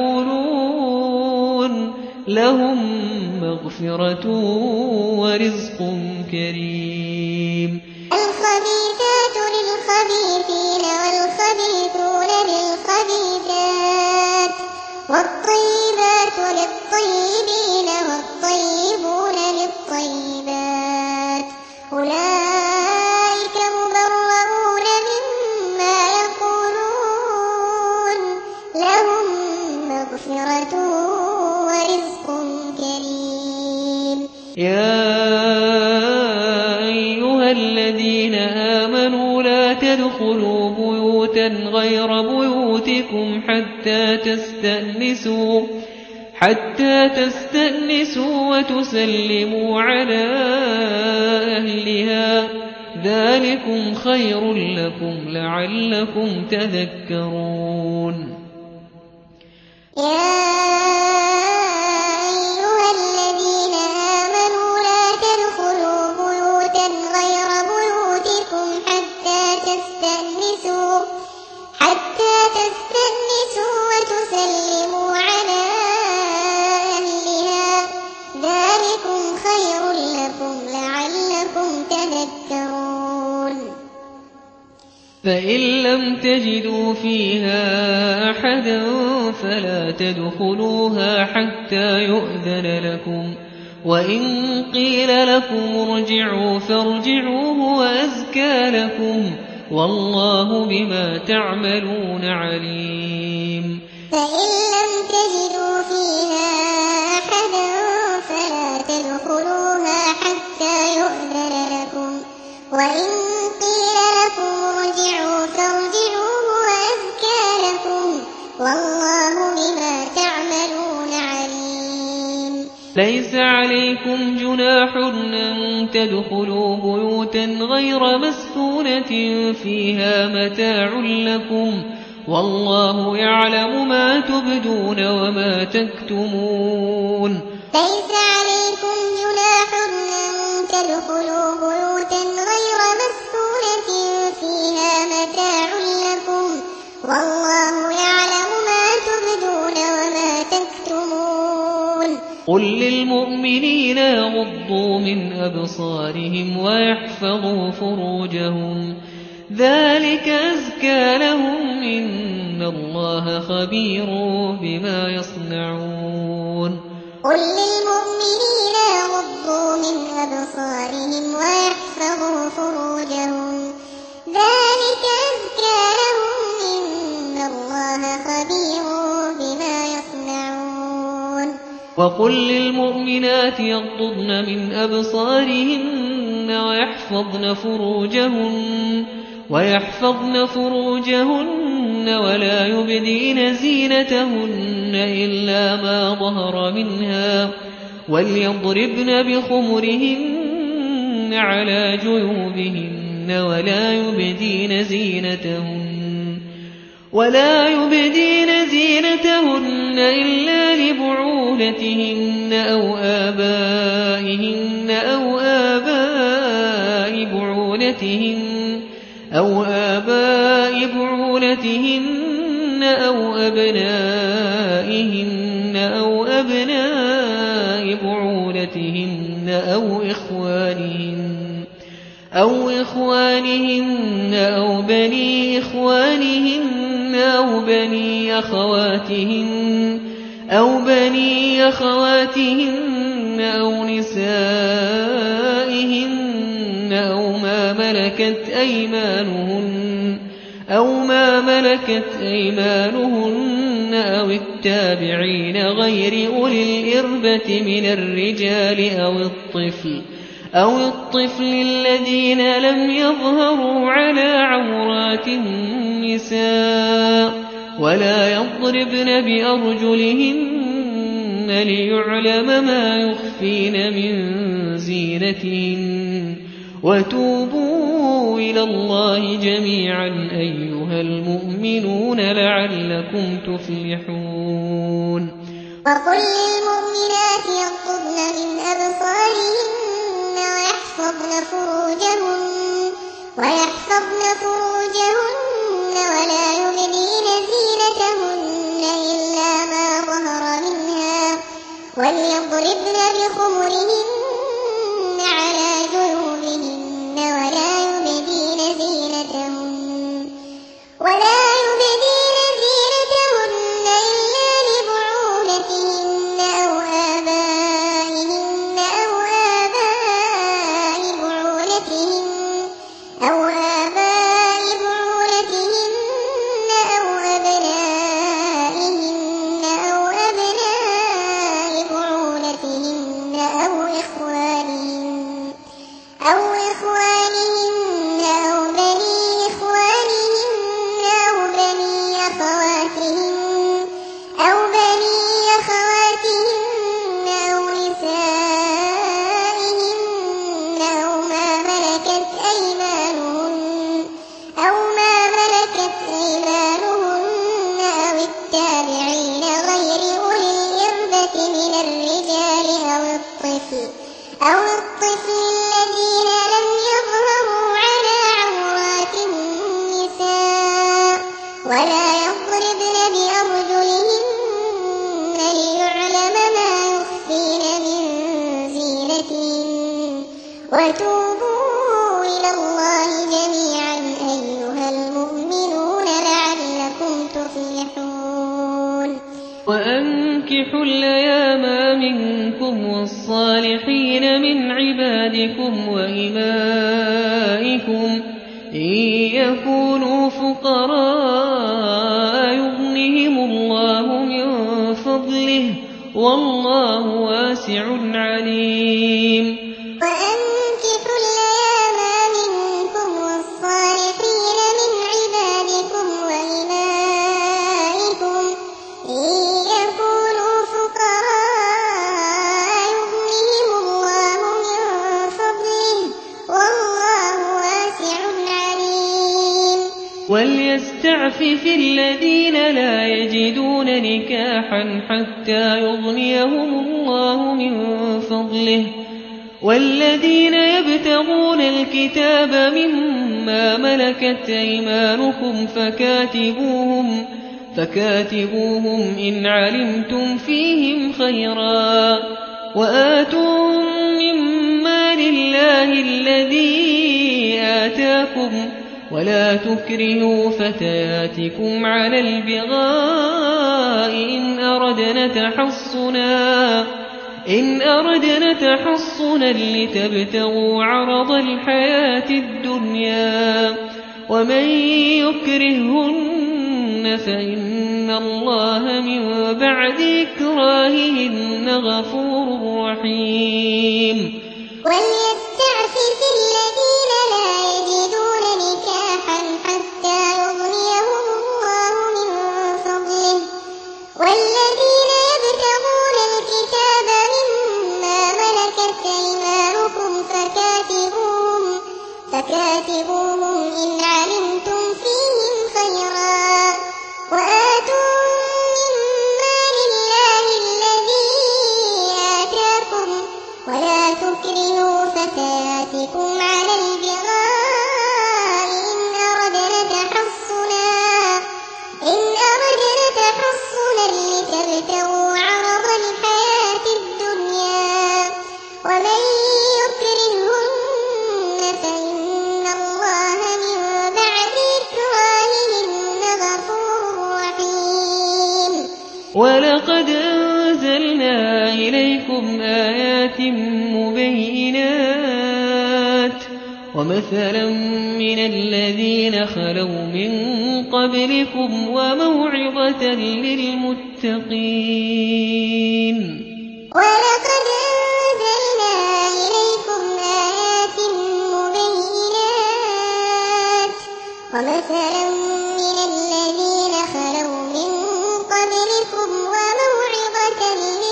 يقولون لهم مغفرة ورزق كريم الخبيثات للخبيثين والخبيثون للخبيثات والطيبات للطيبين والطيبون للطيبات أولئك مبرؤون مما يقولون لهم مغفرة ورزق كريم يا أيها الذين آمنوا لا تدخلوا بيوتا غير بيوتكم حتى تستأنسوا حتى تستأنسوا وتسلموا على أهلها ذلكم خير لكم لعلكم تذكرون يا أيها الذين آمنوا لا تدخلوا بيوتا غير بيوتكم حتى تستأنسوا حتى تستأنسوا وتسلموا على أهلها ذلكم خير لكم لعلكم تذكرون فإن لم تجدوا فيها أحدا فلا تدخلوها حتى يؤذن لكم وإن قيل لكم ارجعوا فارجعوا هو أزكى لكم والله بما تعملون عليم فإن لم تجدوا فيها أحدا فلا تدخلوها حتى يؤذن لكم وإن قيل لكم ارجعوا فارجعوا هو أزكى لكم والله بما تعملون عليم ليس عليكم جناح أن تدخلوا بيوتا غير مسكونة فيها متاع لكم والله يعلم ما تبدون وما تكتمون ليس عليكم جناح أن تدخلوا بيوتا غير مسكونة فيها متاع لكم والله يعلم ما تبدون وما تكتمون قل للمؤمنين يغضوا من أبصارهم ويحفظوا فروجهم ذلك أزكى لهم إن الله خبير بما يصنعون قل للمؤمنين يغضوا من أبصارهم ويحفظوا فروجهم ذلك أزكى لهم إن الله خبير بما يصنعون وقل للمؤمنات يغضضن من أبصارهن ويحفظن فروجهن ويحفظن فروجهن ولا يبدين زينتهن إلا ما ظهر منها وليضربن بخمرهن على جيوبهن ولا يبدين زينتهن ولا يبدين زينتهن إلا لبعولتهن أو آبائهن أو آباء بعولتهن أو آباء بعولتهن أو أبنائهن أو أبناء بعولتهن أو إخوانهن أو إخوانهن أو بني إخوانهن أو بني أخواتهن أو بني أخواتهن أو نسائهن أو ما ملكت أيمانهن أو ما ملكت أيمانهن أو التابعين غير أولي الإربة من الرجال أو الطفل أو الطفل الذين لم يظهروا على عورات النساء ولا يضربن بأرجلهن ليعلم ما يخفين من زينتهن وتوبوا إلى الله جميعا أيها المؤمنون لعلكم تفلحون وقل للمؤمنات يغضضن من أبصارهن ويحفظن فروجهن ويحفظن فروجهن ولا يبدين زينتهن إلا ما ظهر منها وليضربن بخمرهن على جيوبهن ولا يبدين زينتهن ولا يبدين زينتهن إلا لبعولتهن أو آبائهن أو آباء بعولتهن أو آباء بعولتهن أو أبنائهن أو أبناء بعولتهن أو إخوانهن أو إخوانهن أو بني إخوانهن أو بني أخواتهن أو بني أخواتهن أو نسائهن أو ما ملكت أيمانهن أو ما ملكت أيمانهن أو التابعين غير أولي الإربة من الرجال أو الطفل أو الطفل الذين لم يظهروا على عورات النساء ولا يضربن بأرجلهن ليعلم ما يخفين من زينتهن وتوبوا إلى الله جميعا أيها المؤمنون لعلكم تفلحون وأنكحوا الأيام منكم والصالحين من عبادكم وإمائكم إن يكونوا فقراء يغنهم الله من فضله والله واسع عليم وأنكحوا الأيام منكم والصالحين من عبادكم وإمائكم إن يكونوا فقراء يغنهم الله من فضله والله واسع عليم وليستعفف الذين لا يجدون نكاحا حتى يغنيهم الله من فضله والذين يبتغون الكتاب مما ملكت أيمانكم فكاتبوهم فكاتبوهم إن علمتم فيهم خيرا وآتوهم مما لله الذي آتاكم ولا تكرهوا فتياتكم على البغاء إن أردنا تحصنا إن أردنا تحصنا لتبتغوا عرض الحياة الدنيا ومن يكرهن فإن الله من بعد إكراههن غفور رحيم. وليستعفف الذين لا يجدون نكاحا حتى يغنيهم الله من فضله والذين يبتغون الكتاب مما ملكت أيمانكم فكاتبوهم فكاتبوهم إن علمتم فيهم خيرا وآتوهم مما لله الذي آتاكم ولا تكرهوا فتياتكم على البغاء إن أردنا تحصنا إن أردنا تحصنا لتبتغوا عرض الحياة الدنيا ومن يكرهن فإن الله من بعد إكراههن غفور رحيم. ولقد أنزلنا إليكم آيات مبينات ومثلا من الذين خلوا من قبلكم وموعظة للمتقين. ولقد أنزلنا إليكم آيات مبينات ومثلا من الذين خلوا من قبلكم وموعظة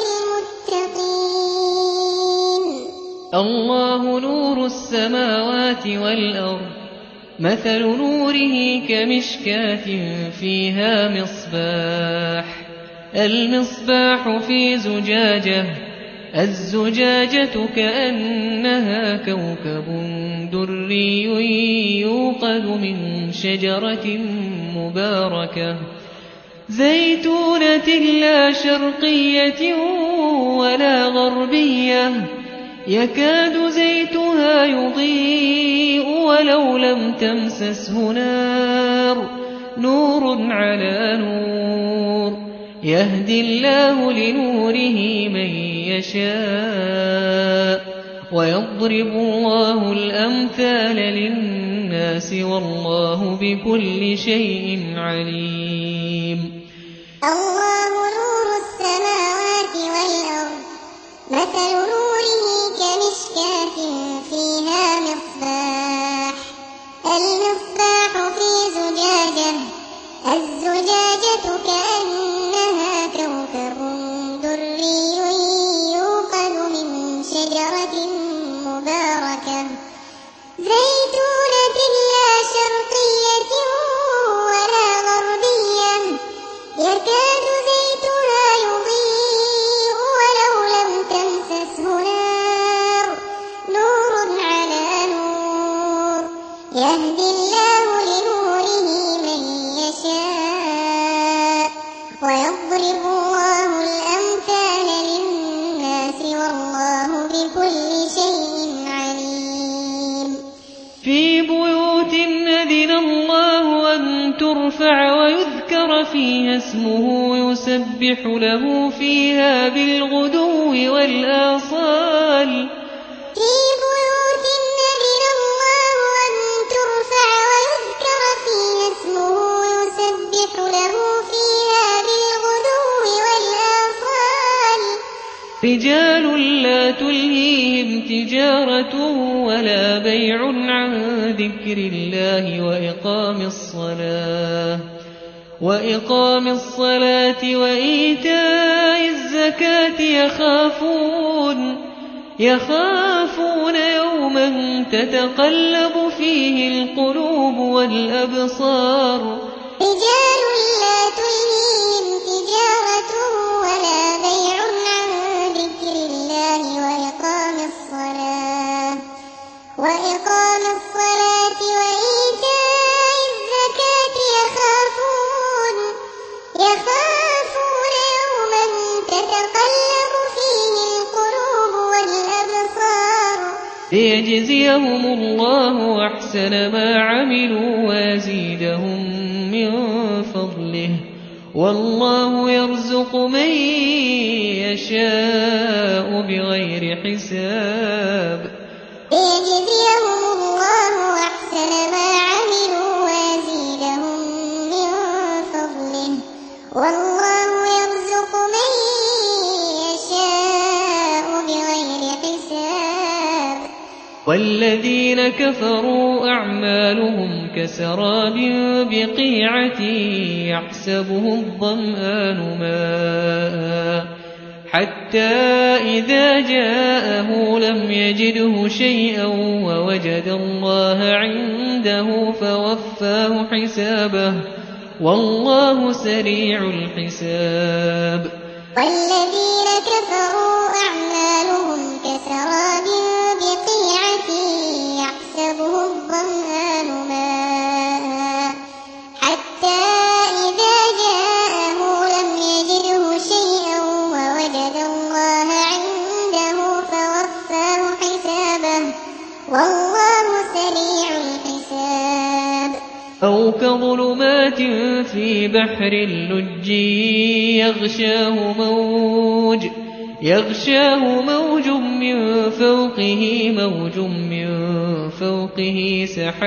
للمتقين. الله نور السماوات والأرض مثل نوره كمشكاة فيها مصباح المصباح في زجاجة الزجاجة كأنها كوكب دري يوقد من شجرة مباركة زيتونة لا شرقية ولا غربية يكاد زيتها يضيء ولو لم تمسسه نار نور على نور يهدي الله لنوره من يشاء ويضرب الله الأمثال للناس والله بكل شيء عليم. الله نور السماوات والأرض مثل نوره كمشكاة فيها مصباح المصباح في زجاجة الزجاجة كأنها كوكب دري يوقد من شجرة مباركة زيتونة لا شرقية ولا غربية يكاد زيتها يضيء ولو لم تمسسه نار نور على نور يهدي الله لنوره من يشاء ويضرب الله الأمثال للناس والله بكل شيء عليم. في بيوت أذن الله أن ترفع ويذكر فيها اسمه يسبح له فيها بالغدو والآصال. في بيوت أذن الله أن ترفع ويذكر فيها اسمه يسبح له فيها بالغدو والآصال. رجال لا تلهيهم تجارة ولا بيع عن ذكر الله وإقام الصلاة وإقام الصلاة وإيتاء الزكاة يخافون يخافون يوما تتقلب فيه القلوب والأبصار. رجال لا تلهيهم تجارة ولا بيع عن ذكر الله وإقام الصلاة وإقام الصلاة وإيتاء الزكاة يخافون ليجزيهم الله أحسن ما عملوا ويزيدهم من فضله والله يرزق من يشاء بغير حساب ليجزيهم الله أحسن ما عملوا ويزيدهم من فضله والله يرزق من يشاء بغير حساب والذين كفروا أعمالهم كسراب بقيعة يحسبه الظمآن ماء حتى إذا جاءه لم يجده شيئا ووجد الله عنده فوفاه حسابه والله سريع الحساب والذين كفروا أعمالهم كسراب بقيعة يحسبه الظمآن ماء حتى إذا جاءه لم يجده شيئا ووجد الله عنده فوفاه حسابه والله سريع الحساب أو كظلمات في بحر اللج يغشاه موج يغشاه موج من فوقه موج من فوقه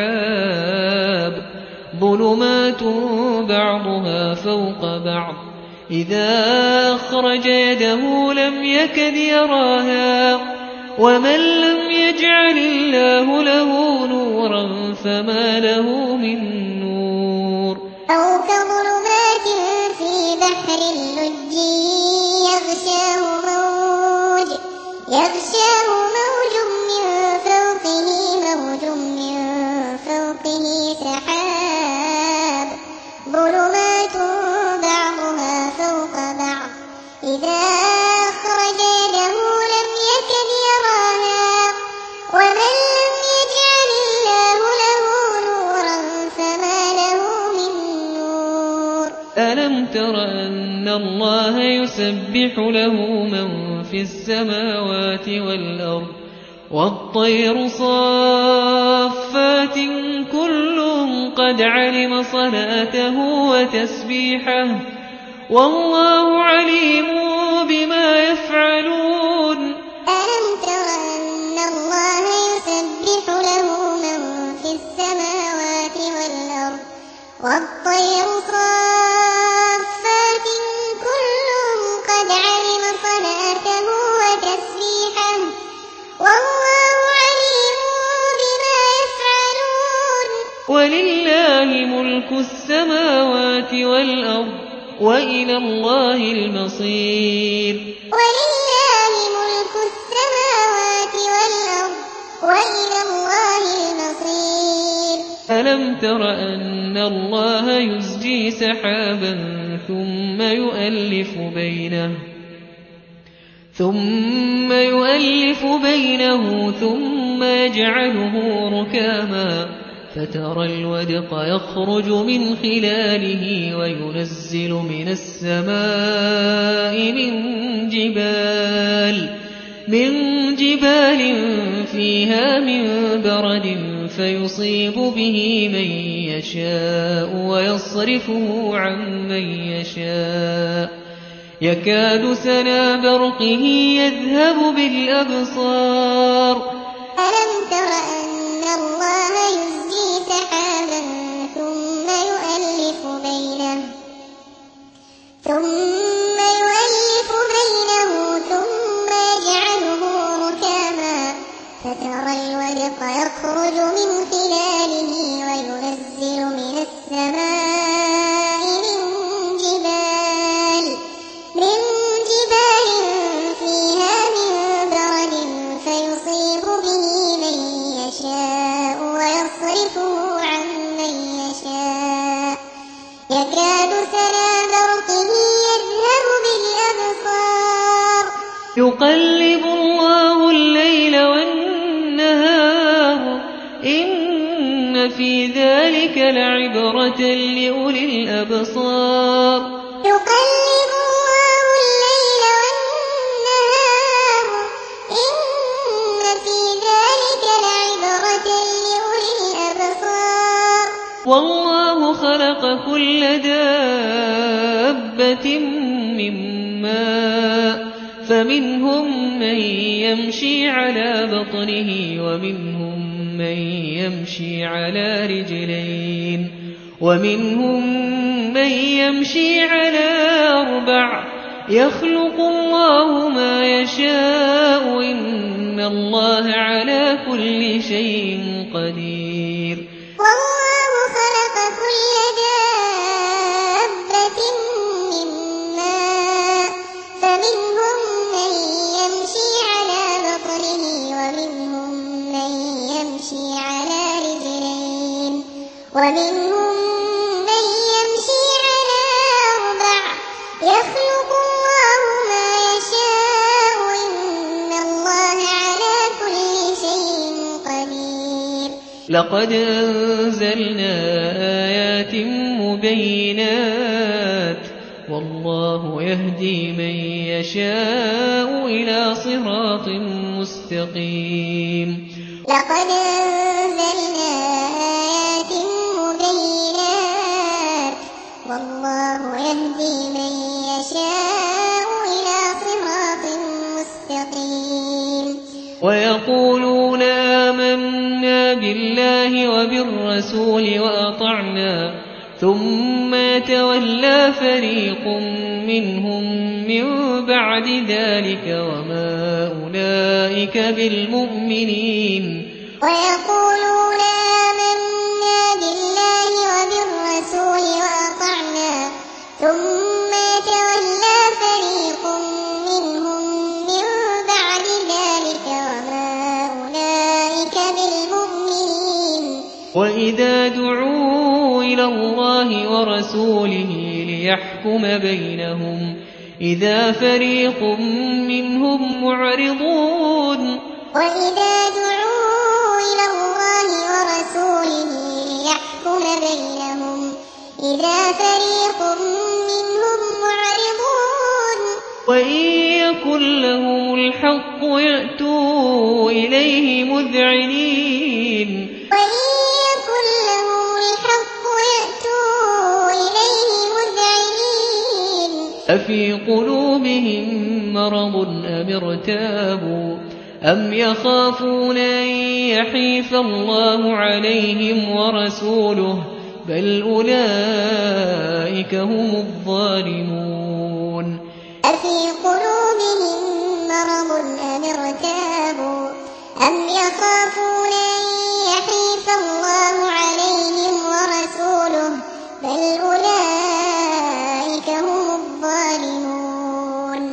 سحاب ظلمات بعضها فوق بعض إذا أخرج يده لم يكد يراها ومن لم يجعل الله له نورا فما له من نور أو كظلمات في بحر اللج يغشاه موج يغشاه موج من فوقه موج من فوقه سحاب ظلمات بعضها فوق بعض إذا أخرج يده لم يكد يراها ومن لم يجعل الله له نورا فما له من نور ألم تر أن الله يسبح له من في السماوات والأرض والطير صافات كل قد علم صلاته وتسبيحه والله عليم بما يفعلون ألم تر أن الله يسبح له من في السماوات والأرض والطير صافات كل قد علم صلاته وتسبيحه والله عليم بما يفعلون ولله ملك السماوات والأرض وإلى الله المصير ولله ملك السماوات والأرض وإلى الله المصير ألم تر أن الله يزجي سحابا ثم يؤلف بينه ثم يؤلف بينه ثم يجعله ركاما فترى الودق يخرج من خلاله وينزل من السماء من جبال من جبال فيها من برد فيصيب به من يشاء ويصرفه عن من يشاء يكاد سنا برقه يذهب بالأبصار ألم تر أن الله يزجي سحابا ثم يؤلف بينه ثم يؤلف بينه ثم يجعله ركاما فترى الودق يخرج من خلاله وينزل من السماء من جبال من جبال فيها من برد فيصيب به من يشاء ويصرفه عن من يشاء يكاد سنا برقه يذهب بالأبصار يقلب الله الليل والنهار إن في ذلك لعبرة لأولي الأبصار يقلب الله الليل والنهار إن في ذلك خلق كل دابة من ماء فمنهم من يمشي على بطنه ومنهم من يمشي على رجلين ومنهم من يمشي على أربع يخلق الله ما يشاء إن الله على كل شيء قدير والله خلق كل دابة من ماء فمنهم من يمشي على بطنه ومنهم من يمشي على رجلين ومنهم من يمشي على أربع يخلق الله ما يشاء إن الله على كل شيء قدير لقد أنزلنا آيات مبينات والله يهدي من يشاء إلى صراط مستقيم لقد أنزلنا آيات مبينات والله يهدي من يشاء إلى صراط مستقيم ويقولون آمنا بالله وبالرسول وأطعنا ثم يتولى فريق منهم من بعد ذلك وما أولئك بالمؤمنين ويقولون آمنا بالله وبالرسول وأطعنا ثم يتولى فريق منهم من بعد ذلك وما أولئك بالمؤمنين وإذا دعوا إلى الله ورسوله ليحكم بينهم إذا فريق منهم معرضون وإذا دعوا إلى الله ورسوله ليحكم بينهم إذا فريق منهم معرضون وإن يكن لهم الحق يأتوا إليه مذعنين وإن يكن لهم الحق يأتوا إليه مذعنين أفي قلوبهم مرض أم ارتابوا أم يخافون أن يحيف الله عليهم ورسوله بل أولئك هم الظالمون أفي قلوبهم مرض أم ارتابوا أم يخافون أن يحيف الله عليهم ورسوله بل أولئك هم الظالمون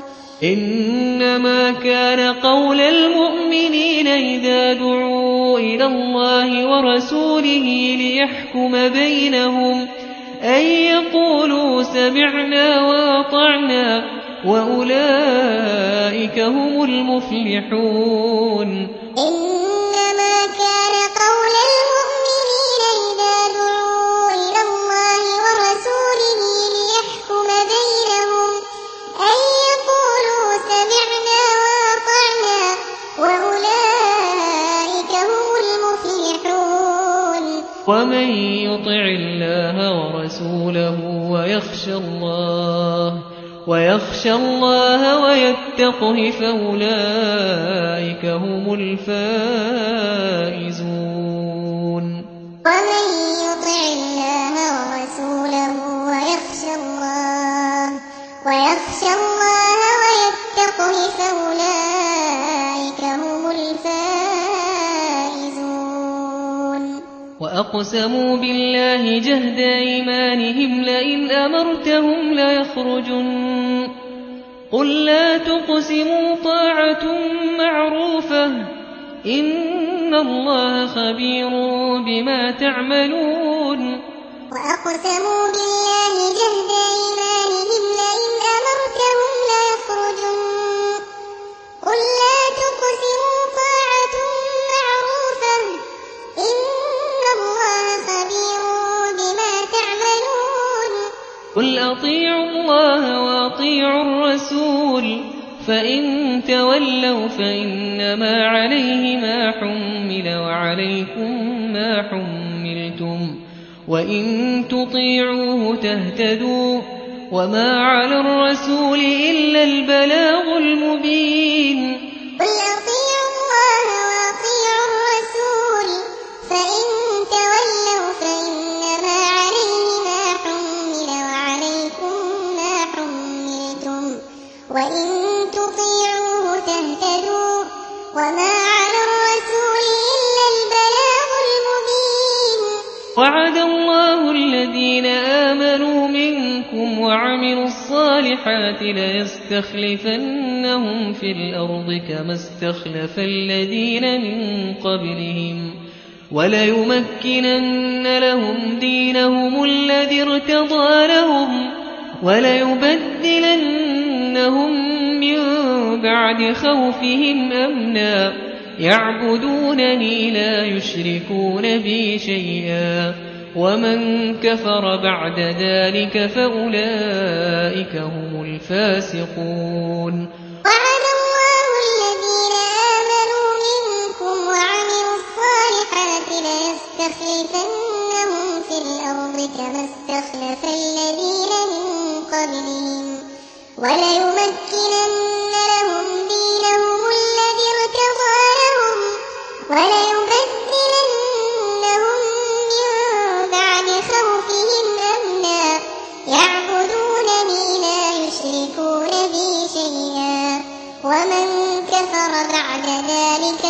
إنما كان قول المؤمنين إذا دعوا إلى الله ورسوله ليحكم بينهم أن يقولوا سمعنا وأطعنا وأولئك هم المفلحون إنما كان قول المؤمنين إذا دعوا إلى الله ورسوله ليحكم بينهم أن يقولوا سمعنا وأطعنا وأولئك هم المفلحون ومن يطع الله ورسوله ويخشى الله ويخشى الله ويتقه فأولئك هم الفائزون ومن يطع الله ورسوله ويخشى الله ويخشى الله ويتقه فأولئك هم الفائزون وأقسموا بالله جهد أيمانهم لئن أمرتهم ليخرجن قل لا تقسموا طاعة معروفة إن الله خبير بما تعملون وأقسموا بالله جهد أيمانهم لئن أمرتهم ليخرجن قل لا تقسموا طاعة معروفة إن الله خبير بما تعملون قل أطيعوا الله وأطيعوا الرسول فإن تولوا فإنما عليه ما حمل وعليكم ما حملتم وإن تطيعوه تهتدوا وما على الرسول إلا البلاغ المبين قل أطيعوا الله وأطيعوا الرسول فإن تولوا فإنما عليه ما حمل وعليكم ما حملتم وإن تطيعوه تهتدوا وما على الرسول إلا البلاغ المبين وعد الله الذين آمنوا منكم وعملوا الصالحات ليستخلفنهم في الأرض كما استخلف الذين من قبلهم وليمكنن لهم دينهم الذي ارتضى لهم وليبدلنهم من بعد خوفهم أمنا يعبدونني لا يشركون بي شيئا ومن كفر بعد ذلك فأولئك هم الفاسقون وعد الله الذين آمنوا منكم وعملوا الصالحات ليستخلفنهم في الأرض كما استخلف الذين من قبلهم وليمكنن لهم دينهم الذي ارتضى لهم وليبدلنهم من بعد خوفهم أمنا يعبدونني لا يشركون بي شيئا ومن كفر بعد ذلك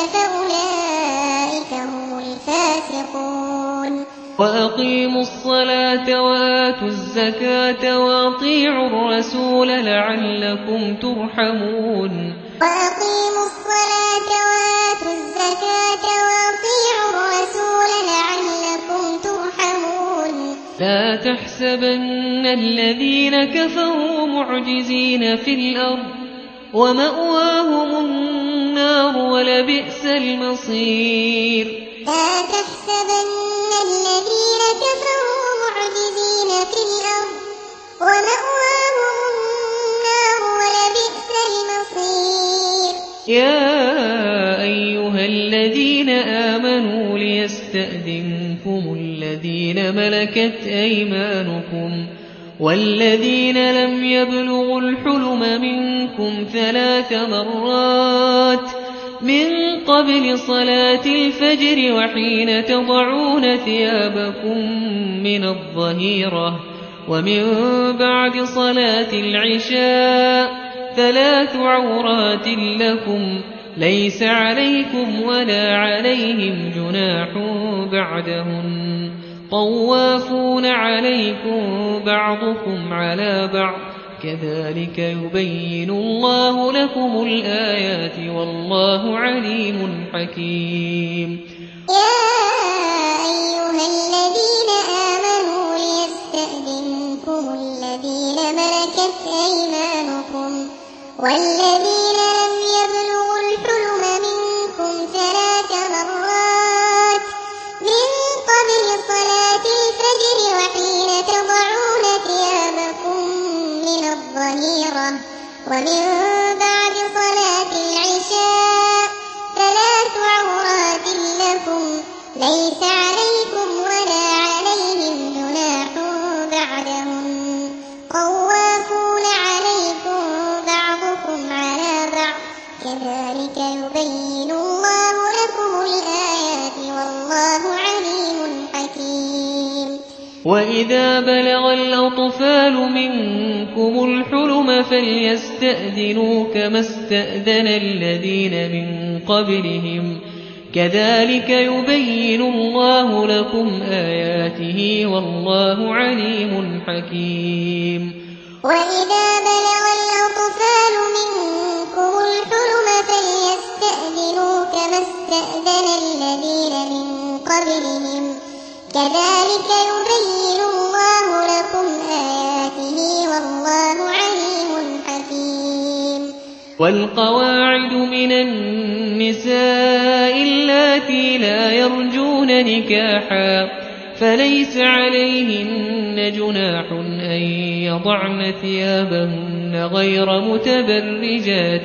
فأولئك هم الفاسقون وأقيموا الصلاة وآتوا الزكاة وأطيعوا الرسول لعلكم ترحمون وأقيموا الصلاة وآتوا الزكاة وأطيعوا الرسول لعلكم ترحمون لا تحسبن الذين كفروا معجزين في الأرض ومأواهم النار ولبئس المصير لا تحسبن الذين كفروا معجزين في الأرض ومأواهم النار ولبئس المصير يا أيها الذين آمنوا ليستأذنكم الذين ملكت أيمانكم والذين لم يبلغوا الحلم منكم ثلاث مرات من قبل صلاة الفجر وحين تضعون ثيابكم من الظهيرة ومن بعد صلاة العشاء ثلاث عورات لكم ليس عليكم ولا عليهم جناح بعدهن طوافون عليكم بعضكم على بعض كذلك يبين الله لكم الآيات والله عليم حكيم يا أيها الذين آمنوا ليستأذنكم الذين ملكت أيمانكم والذين لم يبلغوا الحلم منكم ثلاث مرات من قبل صلاة الفجر وحين تضعون ثيابكم من الظهيرة ومن بعد صلاة العشاء ثلاث عورات لكم ليس عليكم ولا عليهم جناح بعدهم طوافون عليكم بعضكم على بعض كذلك يبين الله لكم الآيات والله عليم حكيم وإذا بلغ الأطفال منكم الحلم فليستأذنوا كما استأذن الذين من قبلهم كذلك يبين الله لكم آياته والله عليم حكيم وإذا بلغ الأطفال منكم الحلم فليستأذنوا كما استأذن الذين من قبلهم كذلك يبين الله لكم آياته والله عليم حكيم والقواعد من النساء اللاتي لا يرجون نكاحا فليس عليهن جناح أن يضعن ثيابهن غير متبرجات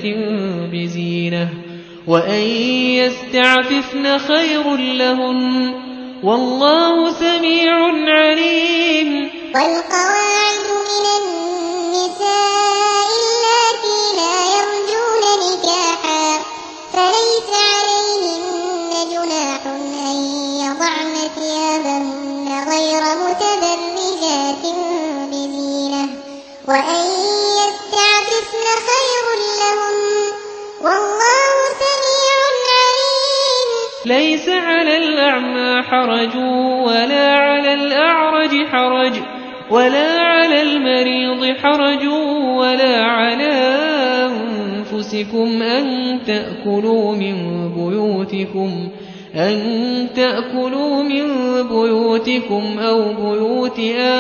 بزينة وأن يستعففن خير لهن والله سميع عليم. والقواعد من النساء اللاتي لا يرجون نكاحا فليس عليهن جناح أن يضعن ثيابهن غير متبرجات بزينة وأن يستعففن خير لهن والله سميع عليم. ليس على الأعمى حرج ولا على الأعرج حرج ولا على المريض حرج ولا على أنفسكم أن تأكلوا من بيوتكم أن تأكلوا من بيوتكم أو بيوت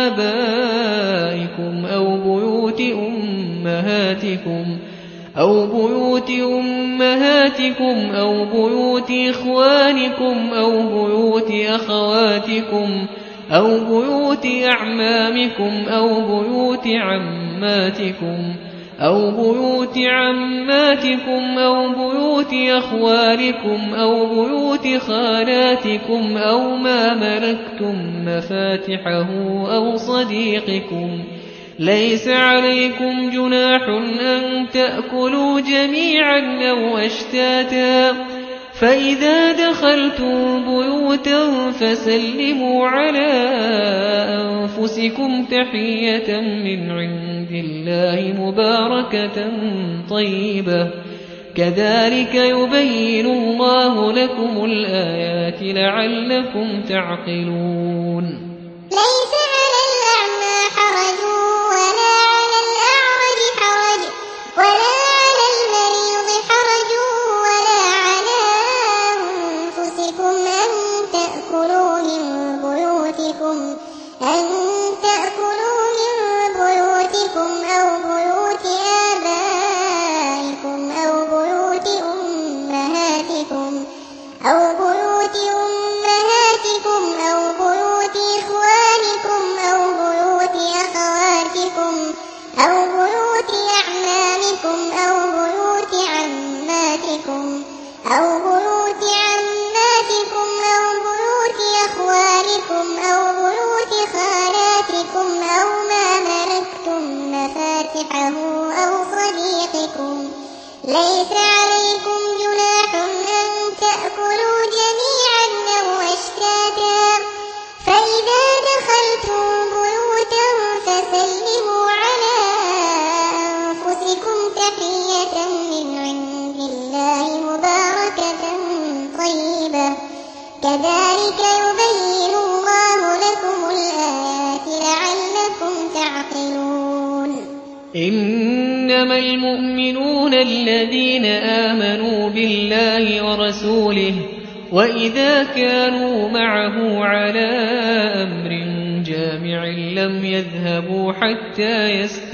آبائكم أو بيوت أمهاتكم أو بيوت أمهاتكم أو بيوت إخوانكم أو بيوت أخواتكم أو بيوت أعمامكم أو بيوت عماتكم أو بيوت عماتكم أو بيوت أخوالكم أو بيوت خالاتكم أو ما ملكتم مفاتحه أو صديقكم. ليس عليكم جناح أن تأكلوا جميعا أو أشتاتا فإذا دخلتم بيوتا فسلموا على أنفسكم تحية من عند الله مباركة طيبة كذلك يبين الله لكم الآيات لعلكم تعقلون. ليس على الأعمى حرج ولا على الأعرج حرج ولا على المريض حرج ولا على أنفسكم أن تأكلوا من بيوتكم أن تأكلوا من بيوتكم أو بيوت آبائكم أو بيوت أمهاتكم أو بيوت أمهاتكم أو بيوت إخوانكم أو بيوت أخواتكم أو بيوت أعمامكم أو بيوت عماتكم أو بيوت عماتكم أو بيوت أخوالكم أو بيوت خالاتكم أو ما ملكتم مفاتحه أو صديقكم. ليس عليكم جناح أن تأكلوا جميعا أو أشتاتا فإذا دخلتم بيوتا فسلموا على أنفسكم تحية من عند الله مباركة طيبة كذلك يبين الله لكم الآيات لعلكم تعقلون. إنما المؤمنون الذين آمنوا بالله ورسوله وإذا كانوا معه على أمر جامع لم يذهبوا حتى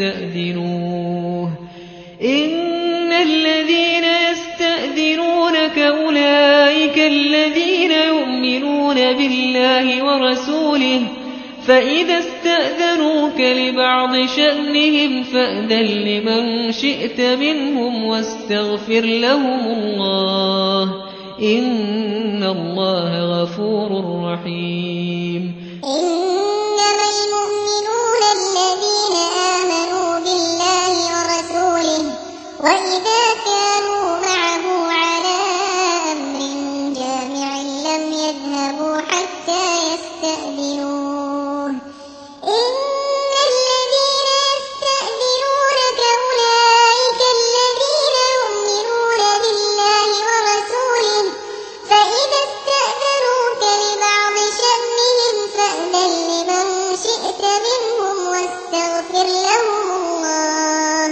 يستأذنوه إن الذين يستأذنونك أولئك الذين يؤمنون بالله ورسوله فإذا استأذنوك لبعض شأنهم فأذن لمن شئت منهم واستغفر لهم الله إن الله غفور رحيم. إنما المؤمنون الذين آمنوا بالله ورسوله وإذا كانوا معه على أمر جامع لم يذهبوا حتى يستأذنوه إن الذين يستأذنونك أولئك الذين يؤمنون بالله ورسوله فإذا استأذنوك لبعض شأنهم فأذن لمن شئت منهم واستغفر لهم الله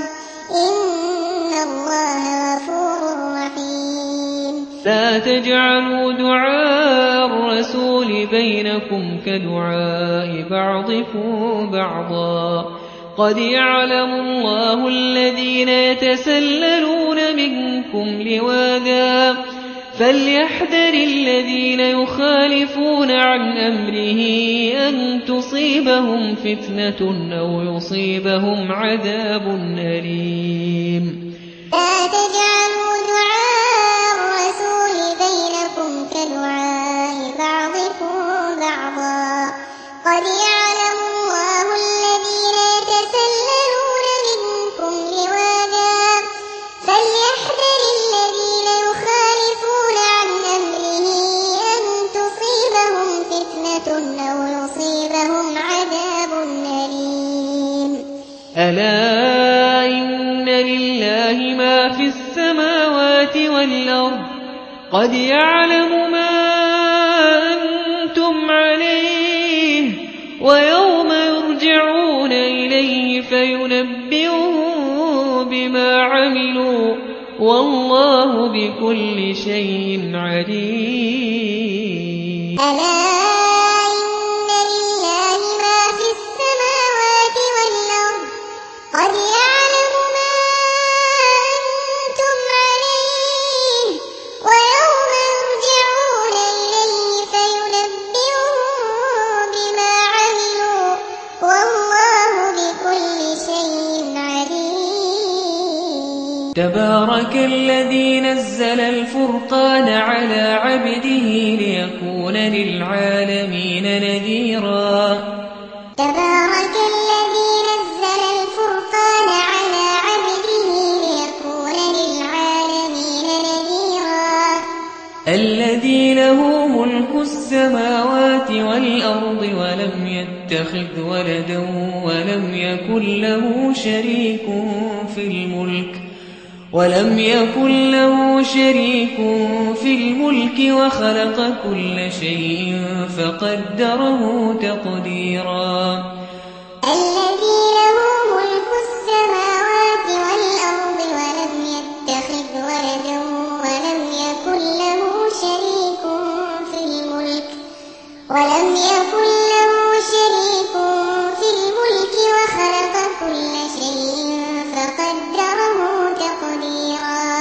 إن الله غفور رحيم. لا تجعلوا دعاء الرسول بينكم كدعاء بعضكم بعضا قد يعلم الله الذين يتسللون منكم لواذا فليحذر الذين يخالفون عن أمره أن تصيبهم فتنة أو يصيبهم عذاب أليم. لا تجعلوا دعاء الرسول بينكم كدعاء بعضكم ألا إن لله ما في السماوات والأرض قد يعلم ما أنتم عليه ويوم يرجعون إليه فينبئهم بما عملوا والله بكل شيء عليم. ألا إن لله ما في السماوات والأرض قد يعلم ما أنتم عليه ويوم يرجعون إليه فينبئهم بما عملوا والله بكل شيء عليم. تبارك الذي نزل الفرقان على عبده ليكون للعالمين نذيرا. تبارك الذي نزل الفرقان على عبده ليكون للعالمين نذيرا. الذي له ملك السماوات والأرض ولم يتخذ ولدا ولم يكن له شريك في الملك ولم يكن له شريك في الملك وخلق كل شيء فقدره تقديرا. الذي له ملك السماوات والأرض ولم يتخذ ولدا ولم يكن له شريك في الملك ولم يكن له شريك في الملك وخلق كل شيء فقدره تقديرا.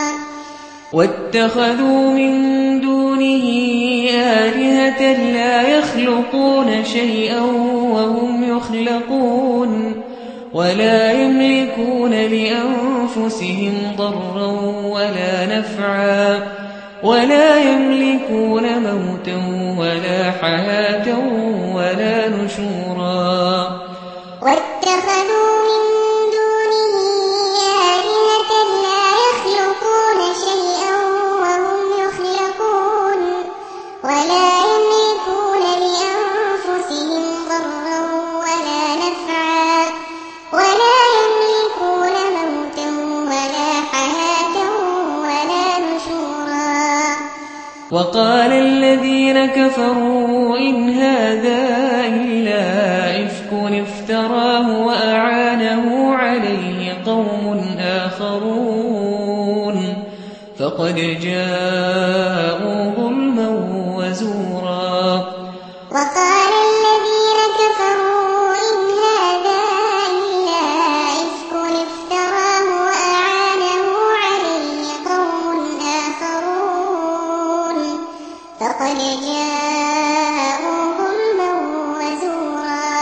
واتخذوا من دونه آلهة لا يخلقون شيئا وهم يخلقون ولا يملكون لأنفسهم ضرا ولا نفعا ولا يملكون موتا ولا حياة ولا نشورا. واتخذوا من دونه آلهة لا يخلقون شيئا وهم يخلقون ولا يملكون لأنفسهم ضرا ولا نفعا ولا يملكون موتا ولا حياة ولا نشورا. وقال الذين كفروا إن هذا إلا إفك افتراه وأعانه عليه قوم آخرون فقد جاءوا ظلما وزورا. وقال الذين كفروا إن هذا إلا إفك افتراه وأعانه عليه قوم آخرون فقد جاءوا ظلما وزورا.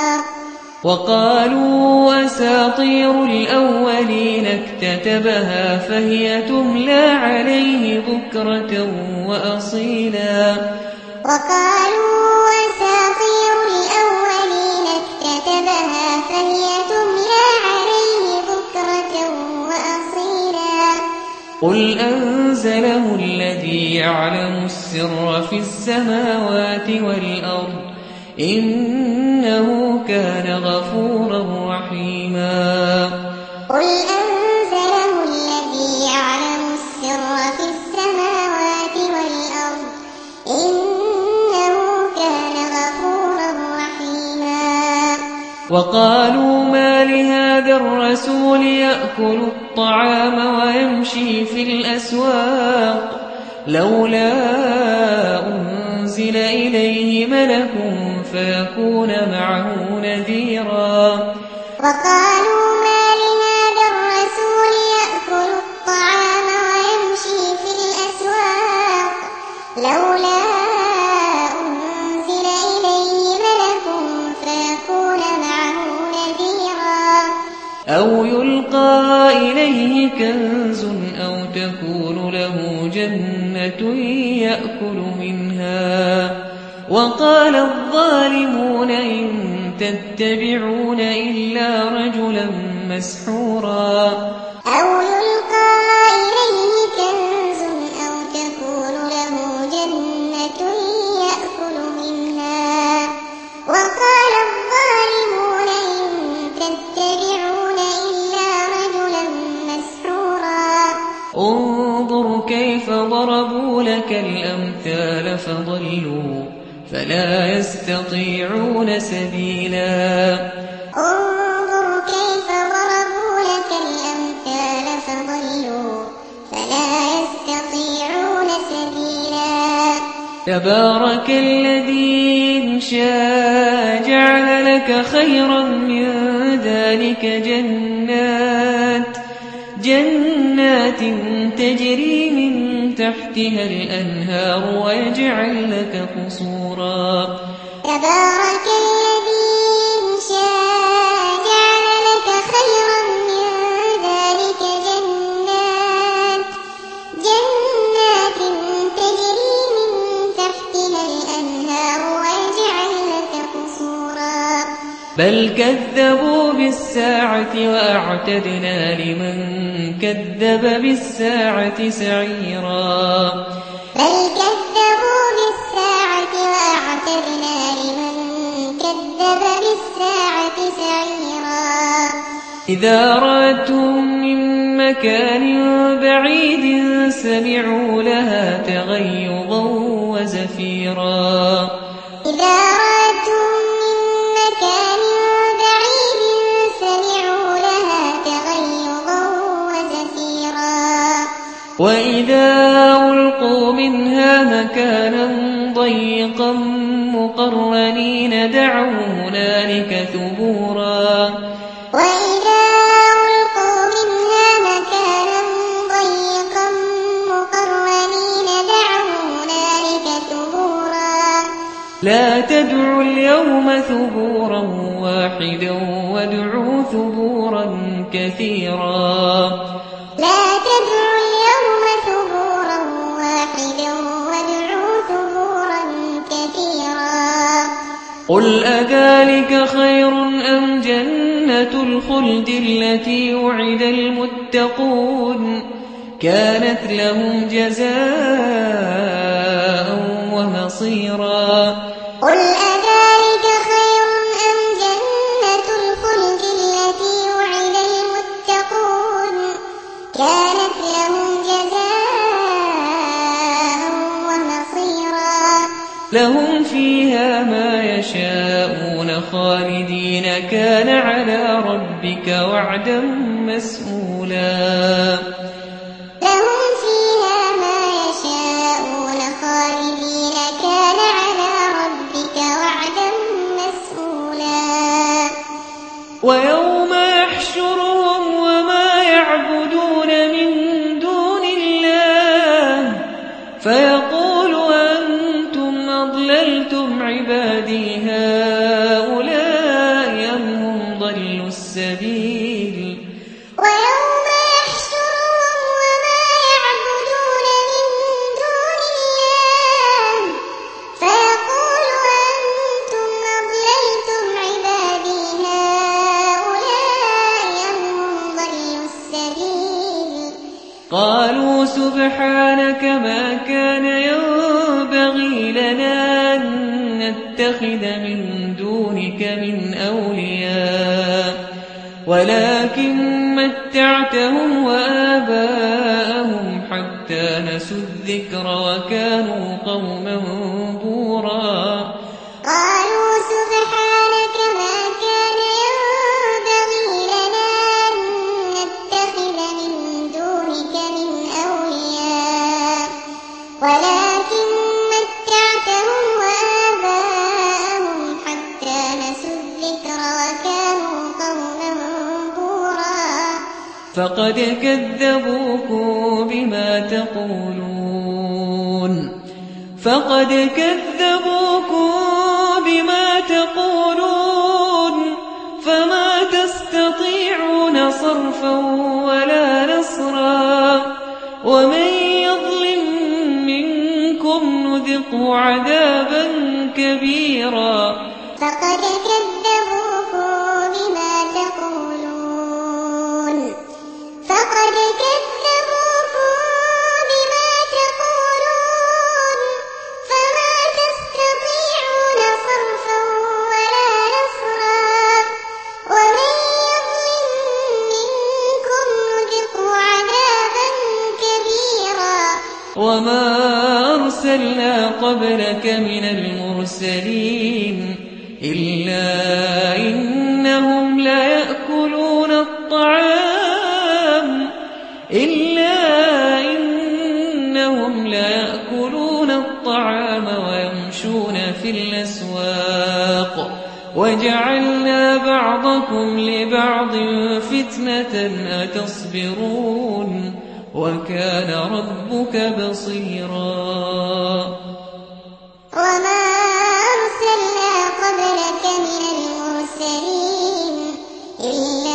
وقالوا أساطير الأولين اكتتبها فهي تملى عليه بكرة وأصيلا. وقالوا أساطير الأولين اكتتبها فهي تملى عليه بكرة وأصيلا. قل أنزله الذي يعلم السر في السماوات والأرض إنه كان غفورا رحيما. قل أنزله الذي يعلم السر في السماوات والأرض إنه كان غفورا رحيما. وقالوا ما لهذا الرسول يأكل الطعام ويمشي في الأسواق لولا أنزل إليه ملك فيكون معه نذيرا. وقالوا ما لهذا الرسول يأكل الطعام ويمشي في الأسواق لولا أنزل إليه ملك فيكون معه نذيرا. أو يلقى إليه كنز أو تكون له جنة يأكل منها. وقال الظالمون إن تتبعون إلا رجلا مسحورا. أو يلقى إليه كنز أو تكون له جنة يأكل منها. وقال الظالمون إن تتبعون إلا انظر كيف ضربوا لك الأمثال فضلوا فلا يستطيعون سبيلا انظر كيف ضربوا لك الأمثال فضلوا فلا يستطيعون سبيلا تبارك الذي إن شاء جعل لك خيرا من ذلك جنات جنات تجري من تحتها الأنهار ويجعل لك قصورا تبارك الذي إن شاء جعل لك خيرا من ذلك جنات جنات تجري من تحتها الأنهار ويجعل لك قصورا بل كذبوا بالساعة وأعتدنا لمن كذب بالساعة سعيرا بل كذبوا بالساعة وأعتدنا لمن كذب بالساعة سعيرا إذا رأتهم من مكان بعيد سمعوا لها تغيظا وزفيرا إذا رأتهم من مكان بعيد سمعوا لها تغيظا وزفيرا وإذا ألقوا منها مكانا ضيقا مقرنين دعوا هنالك ثبورا وإذا ألقوا منها مكانا ضيقا مقرنين دعوا هنالك ثبورا لا تدعوا اليوم ثبورا واحدا وادعوا ثبورا كثيرا لا تدعوا اليوم ثبورا واحدا وادعوا ثبورا كثيرا قل أذلك خير أم جنة الخلد التي وعد المتقون كانت لهم جزاء ومصيرا قل أذلك خير أم جنة الخلد التي وعد المتقون كانت لهم جزاء ومصيرا لهم فيها ما يشاءون خالدين كان على ربك وعدا مسئولا لهم فيها ما يشاءون خالدين كان على ربك وعدا مسئولا ويوم يحشرهم وما يعبدون من دون الله فيقول أنتم أضللتم عبادي هؤلاء أم هم ضلوا السبيل ويوم يحشرهم وما يعبدون من دون الله فيقول أنتم أضللتم عبادي هؤلاء أم هم ضلوا السبيل قالوا سبحانك ما كان ينبغي لنا أن نتخذ من دونك من أولياء ولكن متعتهم وآباءهم حتى نسوا الذكر وكانوا قوما بورا قالوا سبحانك ما كان ينبغي لنا أن نتخذ من دونك من أولياء ولكن متعتهم وآباءهم حتى نسوا الذكر وكانوا قوما بورا فقد كذبوكم بما تقولون فقد كذبوكم بما تقولون فما تستطيعون صرفا ولا نصرا ومن يظلم منكم نذقه عذابا كبيرا فقد كذبوكم بما تقولون فقد كذبوكم بما تقولون فما تستطيعون صرفا ولا نصرا ومن يظلم منكم نذقه عذابا وما أرسلنا قبلك من المرسلين إلا إنهم ليأكلون الطعام إلا إنهم ليأكلون الطعام ويمشون في الأسواق وجعلنا بعضكم لبعض فتنة أتصبرون وكان ربك بصيرا وما أرسلنا قبلك من المرسلين إلا